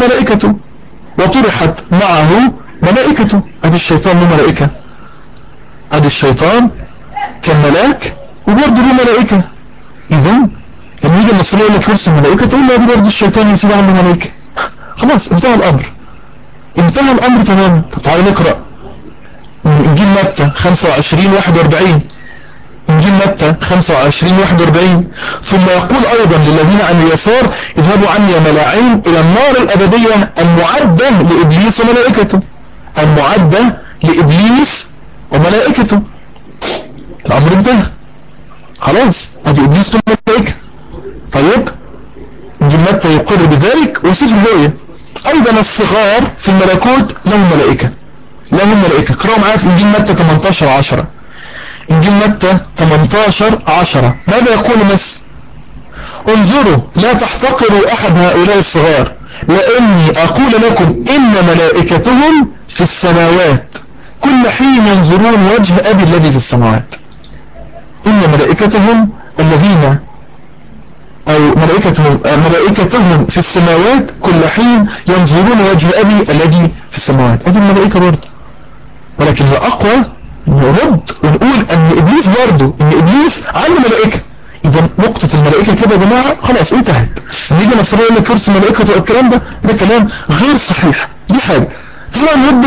معه ملائكته. ادي الشيطان له ملائكة، ادي الشيطان كان ملاك وبرضه له ملائكة. إذن لما يجي النصر يقول لك يرسل ملائكة تقول له ادي برضه الشيطان يسيب عنده ملائكة. خلاص انتهى الأمر تماما. طب تعالوا نقرأ من إنجيل متى 25:41. إنجيل متى 25:41: ثم يقول أيضا للذين عن اليسار اذهبوا عني يا ملاعين إلى النار الأبدية المعدة لإبليس وملائكته. الأمر انتهى خلاص، ادي إبليس وملائكة. طيب إنجيل متى يقر بذلك، وسفر الرؤيا أيضا الصغار في الملكوت لهم ملائكة. قرأوا معايا في إنجيل متى 18:10. إنجيل متى 18:10 ماذا يقول النص؟ انظروا لا تحتقروا أحد هؤلاء الصغار، لأني أقول لكم إن ملائكتهم في السماوات كل حين ينظرون وجه أبي الذي في السماوات. إن ملائكتهم ملائكتهم في السماوات كل حين ينظرون وجه أبي الذي في السماوات. هذه الملائكة برضه، ولكن الأقوى نرد ونقول أن إبليس برضه، إن إبليس عنده ملائكة. إذا نقطة الملائكة كده يا جماعة خلاص انتهت. لما يجي نصر يقول لك يرسل ملائكة والكلام ده كلام غير صحيح. دي حاجة. تعالى نرد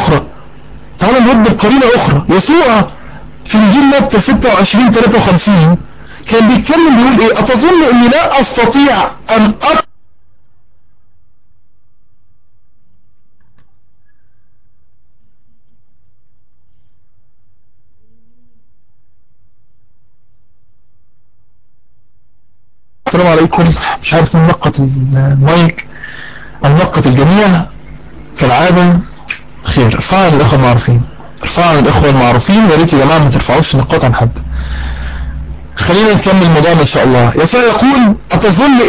بقرينة أخرى. يسوع في إنجيل متى 26:53 كان بيتكلم بيقول إيه؟ أتظن إني لا أستطيع أن السلام عليكم. مش عارف من نقط المايك أو نقط الجميع كالعادة. خير، ارفعوا عن الأخوة المعروفين، ويا ريت يا جماعة ما ترفعوش نقاط عن حد. خلينا نكمل موضوعنا إن شاء الله. يسوع يقول أتظن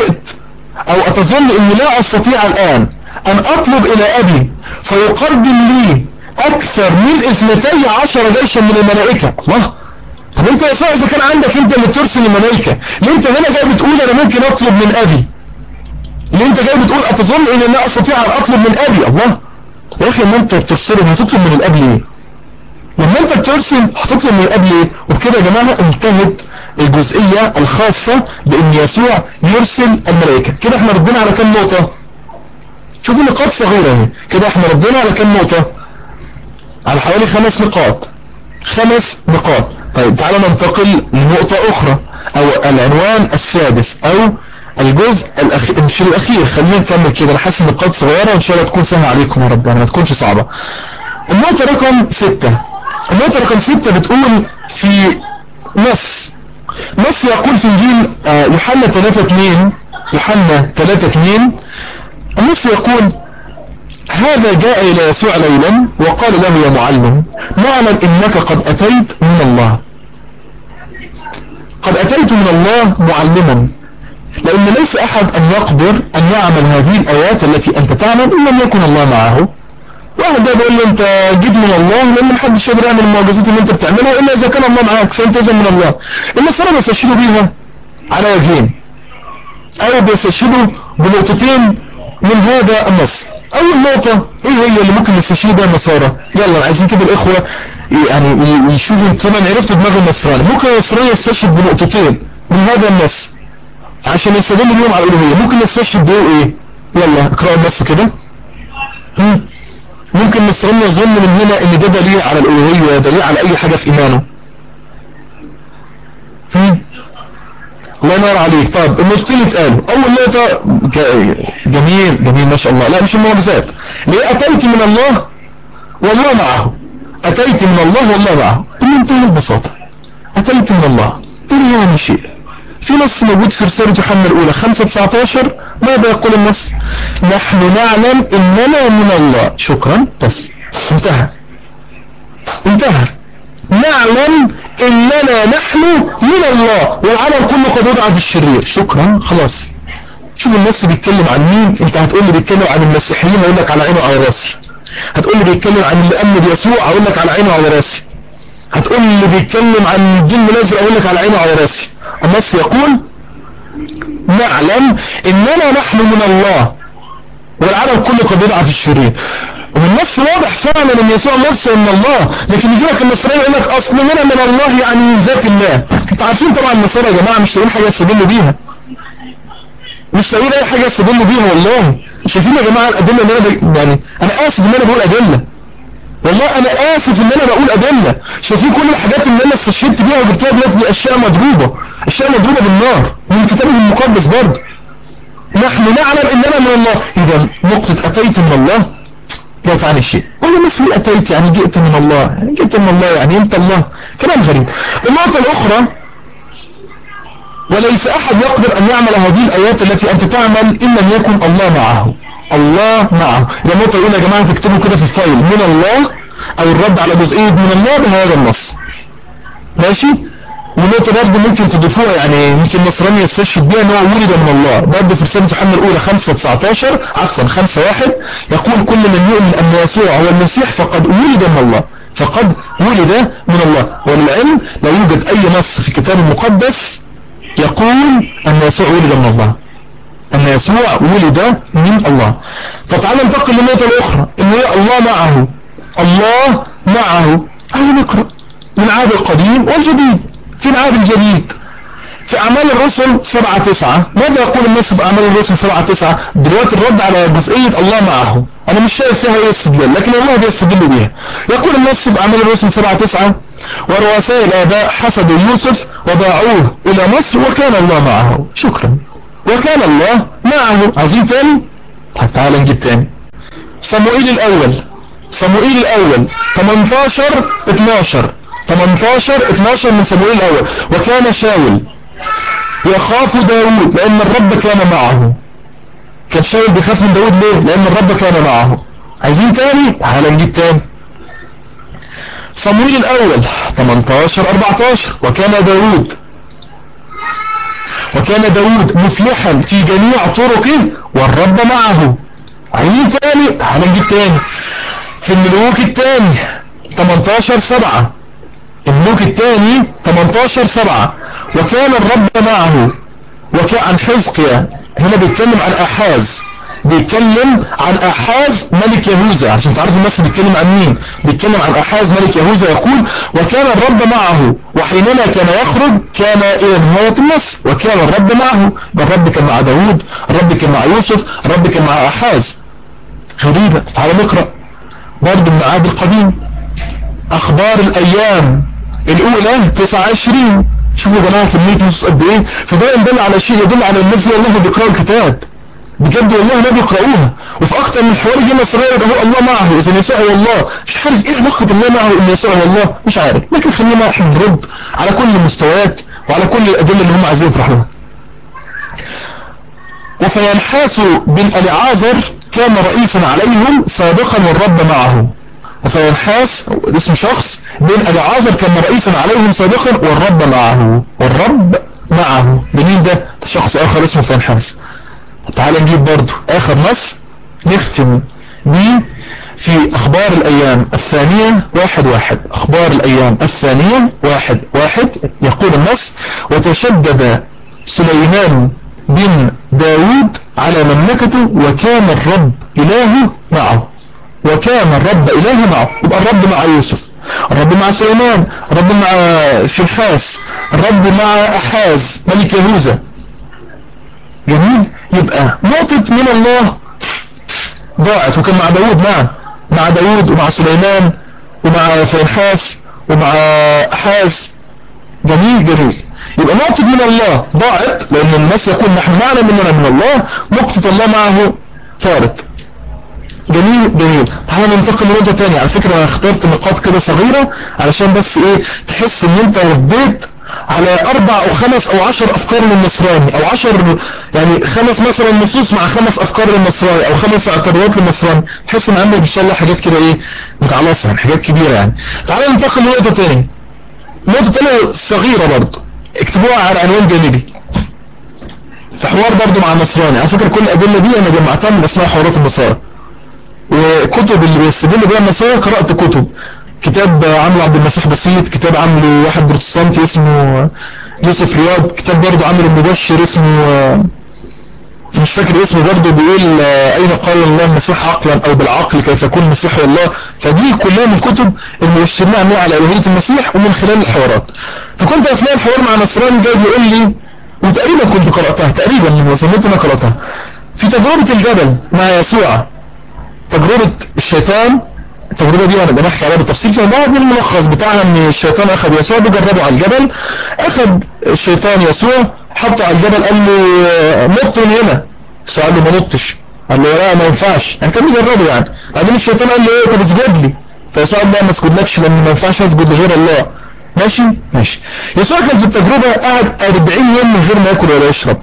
إني لا أستطيع الآن أن أطلب إلى أبي فيقدم لي أكثر من 12 جيشا من الملائكة. الله. طب انت يا يسوع إذا كان عندك انت اللي ترسل الملائكة، ليه انت هنا جاي بتقول أنا ممكن أطلب من أبي؟ ليه انت جاي بتقول أتظن إني لا أستطيع أن أطلب من أبي؟ الله. يا أخي لما انت بترسله هتطلب من الأب ليه؟ لما انت بترسل هتطلب من الأب ليه؟ وبكده يا جماعة انتهت الجزئية الخاصة بأن يسوع يرسل الملائكة. كده احنا ردينا على كم نقطة؟ شوفوا نقاط صغيرة اهي. كده احنا ردينا على كم نقطة؟ على حوالي 5 نقاط. 5 نقاط. طيب تعالى ننتقل لنقطة أخرى، أو العنوان السادس، أو الجزء الأخير، مش الأخير، خلينا نكمل كده. أنا حاسس النقاط صغيرة وإن شاء الله تكون سهلة عليكم يا رب، يعني ما تكونش صعبة. النقطة رقم 6. النقطة رقم 6 بتقول في نص يقول في إنجيل يوحنا 3:2. يوحنا 3:2 النص يقول: هذا جاء إلى يسوع ليلا وقال له: يا معلم، نعلم إنك قد أتيت من الله. قد أتيت من الله معلما، لأن ليس أحد أن يقدر أن يعمل هذه الآيات التي أنت تعمل إن لم يكن الله معه. واحد ده بيقول له: أنت جيت من الله، لأن محدش يقدر يعمل المعجزات اللي أنت بتعملها إلا إذا كان الله معاك، فأنت إذا من الله. النصارى بيستشهدوا بيها على وجهين، أو بيستشهدوا بنقطتين من هذا النص. أول نقطة إيه هي اللي ممكن نستشهد بها النصارى؟ يلا عايزين كده الإخوة يعني يشوفوا. طبعا عرفتوا دماغ النصراني. ممكن النصراني يستشهد بنقطتين من هذا النص عشان يستدل بيهم على الألوهية. ممكن نستشهد بيه إيه؟ يلا اقرأوا النص كده. ممكن النصراني يظن من هنا إن ده دليل على الألوهية، دليل على أي حاجة في إيمانه. الله ينور عليك. طيب النقطتين اتقالوا. اول نقطة جميل ما شاء الله، لا مش المعجزات، ليه؟ اتيت من الله والله معه. اتيت من الله والله معه بمنتهى البساطة. اتيت من الله ايه يعني شيء؟ في نص موجود في رسالة يوحنا الاولى 5:19. ماذا يقول النص؟ نحن نعلم اننا من الله. شكرا، بس انتهى. نعلم اننا نحن من الله والعالم كله قد وضع في الشرير. شكرا، خلاص. شوف الناس بيتكلم عن مين. انت هتقول لي بيتكلم عن المسيحيين، اقول لك على عيني وعلى راسي. هتقول لي بيتكلم عن اللي امن بيسوع، اقول لك على عيني وعلى راسي. هتقول لي بيتكلم عن الجن الازرق، اقول لك على عيني وعلى راسي. النص يقول: نعلم اننا نحن من الله والعالم كله قد وضع في الشرير. والنص واضح فعلا ان يسوع مرسل من الله، لكن يجي لك النصراني يقول لك اصل لنا من الله يعني من ذات الله. انتوا عارفين طبعا النصارى يا جماعه مش لاقيين حاجه يستدلوا بيها، مش لاقيين اي حاجه يستدلوا بيها والله. شايفين يا جماعه الادله اللي انا يعني انا اسف ان انا بقول ادله، والله انا اسف ان انا بقول ادله. شايفين كل الحاجات اللي انا استشهدت بيها وجبتها دلوقتي اشياء مضروبه بالنار من كتابه المقدس برضه. نحن نعلم اننا من الله. اذا نقطه اتيت من الله لا تعني شيء. ولا مثل أتيت يعني جئت من الله، يعني جئت من الله يعني أنت الله. كلام غريب. النقطة الأخرى: وليس أحد يقدر أن يعمل هذه الآيات التي أنت تعمل إن لم يكن الله معه. الله معه. النقطة الأولى يا جماعة تكتبوا كده في الفايل: من الله، أو الرد على جزئية من الله بهذا النص. ماشي؟ ونقطة برضه ممكن تضيفوها، يعني يمكن النصراني يستشهد بها ان هو ولد من الله. برضه في رسالة يوحنا الأولى 5:19 عفوا 5:1 يقول: كل من يؤمن أن يسوع هو المسيح فقد ولد من الله. فقد ولد من الله. وللعلم لا يوجد أي نص في الكتاب المقدس يقول أن يسوع ولد من الله، أن يسوع ولد من الله. فتعال ننتقل للنقطة الأخرى: إن الله معه. الله معه. تعالوا نقرأ من العهد القديم والجديد. في العهد الجديد في أعمال الرسل 7:9 ماذا يقول النص في أعمال الرسل 7:9؟ دلوقتي الرد على جزئية الله معه أنا مش شايف فيها أي استدلال، لكن الله بيستدل بيها. يقول النص في أعمال الرسل 7:9: ورؤساء الآباء حسدوا يوسف وباعوه إلى مصر وكان الله معه. شكرا. وكان الله معه. عايزين تاني؟ طيب تعالى نجيب تاني. صموئيل الأول 18:12 من صموئيل الأول: وكان شاول يخاف داود لأن الرب كان معه. كان شاول بيخاف من داود ليه؟ لأن الرب كان معه. عايزين تاني؟ تعال نجيب تاني. صموئيل الأول 18:14: وكان داود مفلحا في جميع طرقه والرب معه. عايزين تاني؟ تعال نجيب تاني. في الملوك الثاني 18:7 الملوك الثاني 18:7: وكان الرب معه. عن حزقيا هنا بيتكلم عن أحاز، ملك يهوذا، عشان تعرفوا الناس بيتكلم عن مين. بيتكلم عن أحاز ملك يهوذا. يقول: وكان الرب معه، وحينما كان يخرج كان إلى نهاية النص وكان الرب معه. الرب كان مع داود، الرب كان مع يوسف، الرب كان مع أحاز. غريبة. تعالوا نقرأ برضو من العهد القديم اخبار الايام الاولى 29. شوفوا يا جماعه كميه نصوص قد ايه. فده يدل على شيء، يدل على الناس اللي والله بيقراوا الكتاب بجد، والله ما بيقرأوها. وفي اكتر من حوار يجي نصراني هو الله معه اذا يسوع هو الله، مش عارف ايه علاقه الله معه ان يسوع هو الله، مش عارف. لكن خلينا احنا نرد على كل المستويات وعلى كل الادله اللي هم عايزين يفرحوا لها. وفينحاس بن اليعازر كان رئيسا عليهم سابقا والرب معه. وفينحاس اسم شخص، بن اليعازر كان رئيسا عليهم سابقا والرب معه. والرب معه ده مين؟ ده شخص اخر اسمه فينحاس. تعال نجيب برضو اخر نص نختم بيه في اخبار الايام الثانية 1:1. اخبار الايام الثانية 1:1 يقول النص: وتشدد سليمان بن داود على مملكته وكان الرب إلهه معه. وكان الرب إلهه معه. يبقى الرب مع يوسف، الرب مع سليمان، الرب مع فينحاس، الرب مع أحاز ملك يهوذا. جميل. يبقى نقطة من الله ضاعت، وكان مع داود. نعم، مع داود ومع سليمان ومع فينحاس ومع أحاز. جميل جميل. يبقى نقطة من الله ضاعت لأن الناس يقول نحن نعلم أننا من الله، نقطة الله معه طارت. جميل جميل. تعالى ننتقل لنقطة تانية. على فكرة أنا اخترت نقاط كده صغيرة علشان بس إيه تحس إن أنت رديت على 4 أو 5 أو 10 أفكار للنصراني، أو 10 يعني 5 مثلا نصوص مع 5 أفكار للنصراني أو 5 اعتراضات للنصراني، تحس إن عندك إن شاء الله حاجات كده إيه متعلصة، يعني حاجات كبيرة يعني. تعالى ننتقل لنقطة تانية. نقطة تانية صغيرة برضه اكتبوها على عنوان جانبي في حوار برضه مع النصراني. على فكرة كل الأدلة دي أنا جمعتها من أسماء حوارات النصارى وكتب اللي بيستدلوا بيها النصارى. قرأت كتب، كتاب عامله عبد المسيح بسيط، كتاب عامله واحد بروتستانتي اسمه يوسف رياض، كتاب برضه عامله المبشر اسمه مش فاكر اسمه برضه، بيقول أين قال الله المسيح عقلا أو بالعقل كيف يكون المسيح والله. فدي كلها من كتب المبشرين عاملين على ألوهية المسيح ومن خلال الحوارات. فكنت أثناء الحوار مع نصراني جاي يقول لي، وتقريبا كنت قرأتها تقريبا من وصلت أنا قرأتها، في تجربة الجبل مع يسوع، تجربة الشيطان. التجربة دي انا بنحكي عليها بالتفصيل، فبعد الملخص بتاعها ان الشيطان اخذ يسوع بجربه على الجبل. اخذ الشيطان يسوع حطه على الجبل، قال له نط من هنا. يسوع قال له ما نطش، قال له لا ما ينفعش، يعني كان بيجربه يعني. بعدين الشيطان قال له ايه؟ طب اسجد لي. فيسوع قال لا ما اسجدلكش لان ما ينفعش اسجد لغير الله. ماشي ماشي. يسوع كان في التجربة قعد 40 يوم من غير ما ياكل ولا يشرب.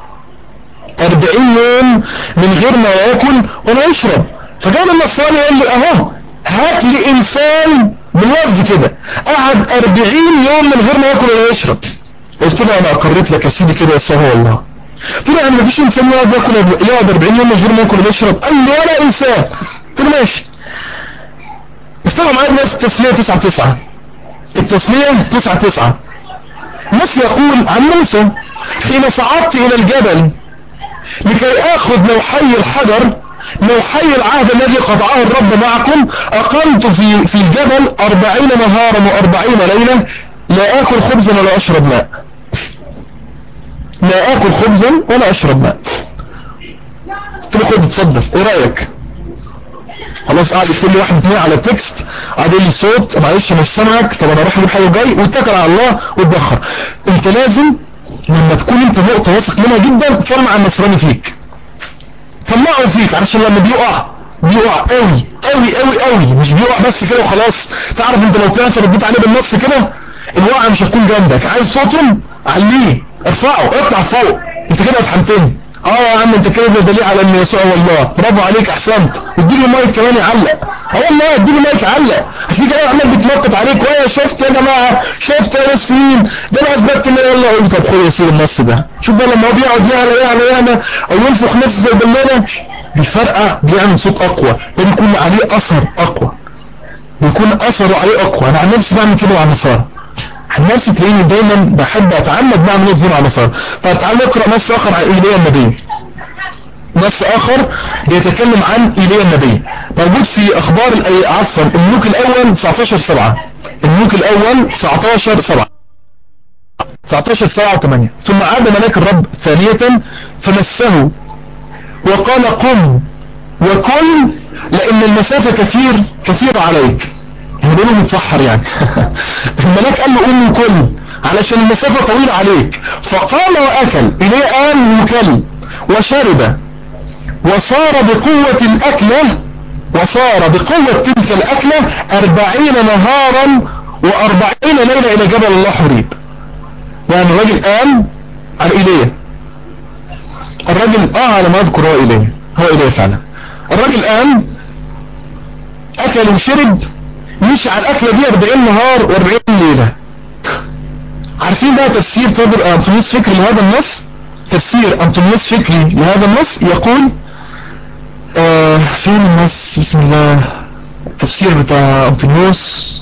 40 يوم من غير ما ياكل ولا يشرب. فجاء النصراني قال لي اهو هات لي انسان باللفظ كده قعد 40 يوم من غير ما ياكل ولا يشرب. قلت له انا اقريت لك يا سيدي كده يسوع هو الله. قلت له يعني مفيش انسان يقعد 40 يوم من غير ما ياكل ولا يشرب؟ قال لي ولا انسان. قلت له ماشي. افتحوا معايا في التسلية 9:9. التسلية 9:9 النص يقول عن موسى: حين صعدت الى الجبل لكي اخذ لوحي الحجر، لوحي العهد الذي قطعه الرب معكم، اقمت في الجبل 40 نهارا و40 ليلة لا اكل خبزا ولا اشرب ماء. لا اكل خبزا ولا اشرب ماء. قلت له خد اتفضل ايه رايك؟ خلاص قاعد يكتب لي 1 2 على التكست، قاعد يقول لي صوت معلش مش سامعك، طب انا اروح اجيب حاجه جاي، واتكل على الله واتبخر. انت لازم لما تكون انت نقطه واثق منها جدا تطلع النصراني فيك، طلعه فيك، علشان لما بيقع قوي قوي قوي قوي، مش بيقع بس كده وخلاص. تعرف انت لو طلعت رديت عليه بالنص كده الوقعه مش هتكون جنبك. عايز صوتهم عليه، ارفعه، اطلع فوق. انت كده افهمتني؟ يا عم انت كده دليل على ان يسوع والله، برافو عليك احسنت. اديله مايك كمان يعلق. والله اديله مايك يعلق، هتلاقيه كده عمال بيتنطط عليك. ويا شفت يا جماعه، شفت يا مسلمين، ده انا اثبتت ان الله. اقول طب خد يا سيدي النص ده، شوف بقى لما هو بيقعد يعلى او ينفخ نفسه زي البلانه بيفرقع، بيعمل صوت اقوى، ده بيكون عليه اثر اقوى، بيكون اثره عليه اقوى. انا عن نفسي بعمل كده مع النصارى، عن نفسي تلاقيني دايما بحب اتعمد بعمل زي مع النصارى. طيب تعال نقرا نص اخر عن ايليا النبي. نص اخر بيتكلم عن ايليا النبي موجود في اخبار عفوا الملوك الاول 19:7. الملوك الاول 19:7 19:7 و8. ثم عاد ملاك الرب ثانية فمسه وقال قم وكل لان المسافة كثيرة عليك. يعني بيقولوا متسحر يعني. الملاك قال له قوم وكل علشان المسافة طويلة عليك، فقام وأكل، إليه قام وكل وشرب، وصار بقوة الأكلة، وصار بقوة تلك الأكلة 40 نهارا و40 ليلة إلى جبل الله حريب. يعني الراجل قام على إيليا، الراجل على ما أذكر هو إيليا فعلا. الراجل قام أكل وشرب، مشي على الأكلة دي 40 نهار و40 ليلة. عارفين بقى تفسير أنطونيوس فكري لهذا النص؟ تفسير أنطونيوس فكري لهذا النص يقول فين النص؟ بسم الله. التفسير بتاع أنطونيوس،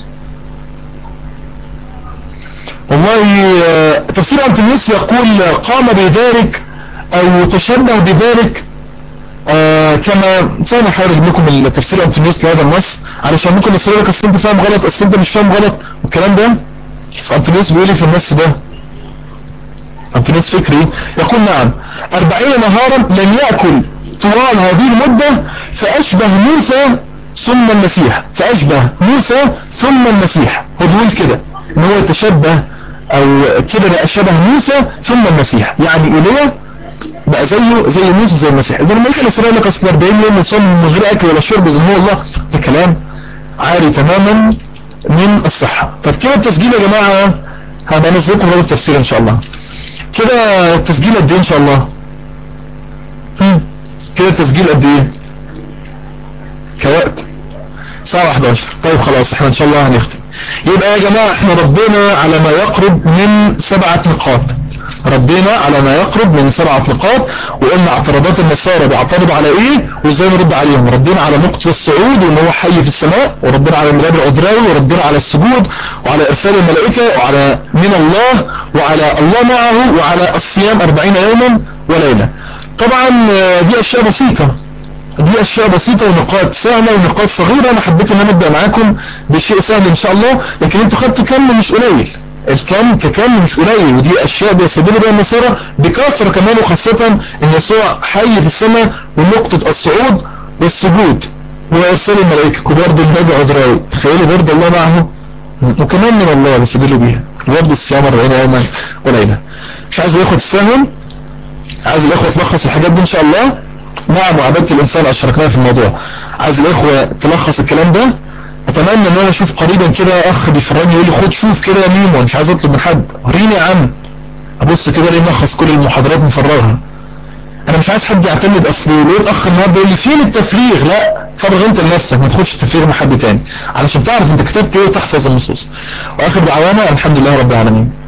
والله تفسير أنطونيوس يقول قام بذلك أو تشبه بذلك كما ثاني حاول اجيب لكم التفسير أنطونيوس لهذا النص علشان ممكن يصير لك أصل أنت فاهم غلط، أصل أنت مش فاهم غلط والكلام ده. فأنطونيوس بيقول في النص ده، أنطونيوس فكري يقول نعم 40 نهارا لم يأكل طوال هذه المدة، فأشبه موسى ثم المسيح، فأشبه موسى ثم المسيح. هو بيقول كده ان هو يتشبه او كده بقى شبه موسى ثم المسيح، يعني إيليا بقى زيه زي موسى زي المسيح. اذا لما يجي الاسرائيل لك اصل 40 يوم صوم من غير اكل ولا شرب زي ما الله، ده كلام عاري تماما من الصحة. طب كده التسجيل يا جماعة هبقى نزلكم رابط التفسير ان شاء الله. كده التسجيل قد ايه ان شاء الله؟ كده التسجيل قد ايه كوقت؟ ساعة 11. طيب خلاص احنا ان شاء الله هنختم. يبقى يا جماعة احنا ردينا على ما يقرب من 7 نقاط، ردينا على ما يقرب من 7 نقاط، وقلنا اعتراضات النصارى بيعترضوا على ايه وازاي نرد عليهم. ردينا على نقطة الصعود وان هو حي في السماء، وردينا على الميلاد العذراوي، وردينا على السجود، وعلى ارسال الملائكة، وعلى من الله، وعلى الله معه، وعلى الصيام 40 يوما وليلة. طبعا دي اشياء بسيطة، دي اشياء بسيطة ونقاط سهلة ونقاط صغيرة. انا حبيت ان انا ابدأ معاكم بشيء سهل ان شاء الله، لكن انتوا خدتوا كم مش قليل، الكم ككم مش قليل، ودي اشياء بيستدل بها النصارى بكثرة كمان، وخاصة ان يسوع حي في السماء، ونقطة الصعود والسجود وارسال الملائكة، وبرضه الميلاد العذراوي تخيلوا برضه الله معه، وكمان من الله بيستدلوا بيها، وبرضه الصيام 40 يوما وليلة. مش عايز الاخوة تستاهل، عايز الاخوة تلخص الحاجات دي ان شاء الله. نعم وعبادة الإنسان أشركناه في الموضوع. عايز الإخوة تلخص الكلام ده. أتمنى أن أنا أشوف قريبا كده أخ بيفرجني يقول لي خد شوف كده يا ميمو، مش عايز أطلب من حد، وريني يا عم أبص كده ليه ملخص كل المحاضرات مفرغها. أنا مش عايز حد يعتمد أصل لقيت أخ النهارده يقول لي فين التفريغ، لا فرغ أنت لنفسك، ما تاخدش التفريغ من حد تاني علشان تعرف أنت كتبت إيه وتحفظ النصوص. وآخر دعوانا الحمد لله رب العالمين.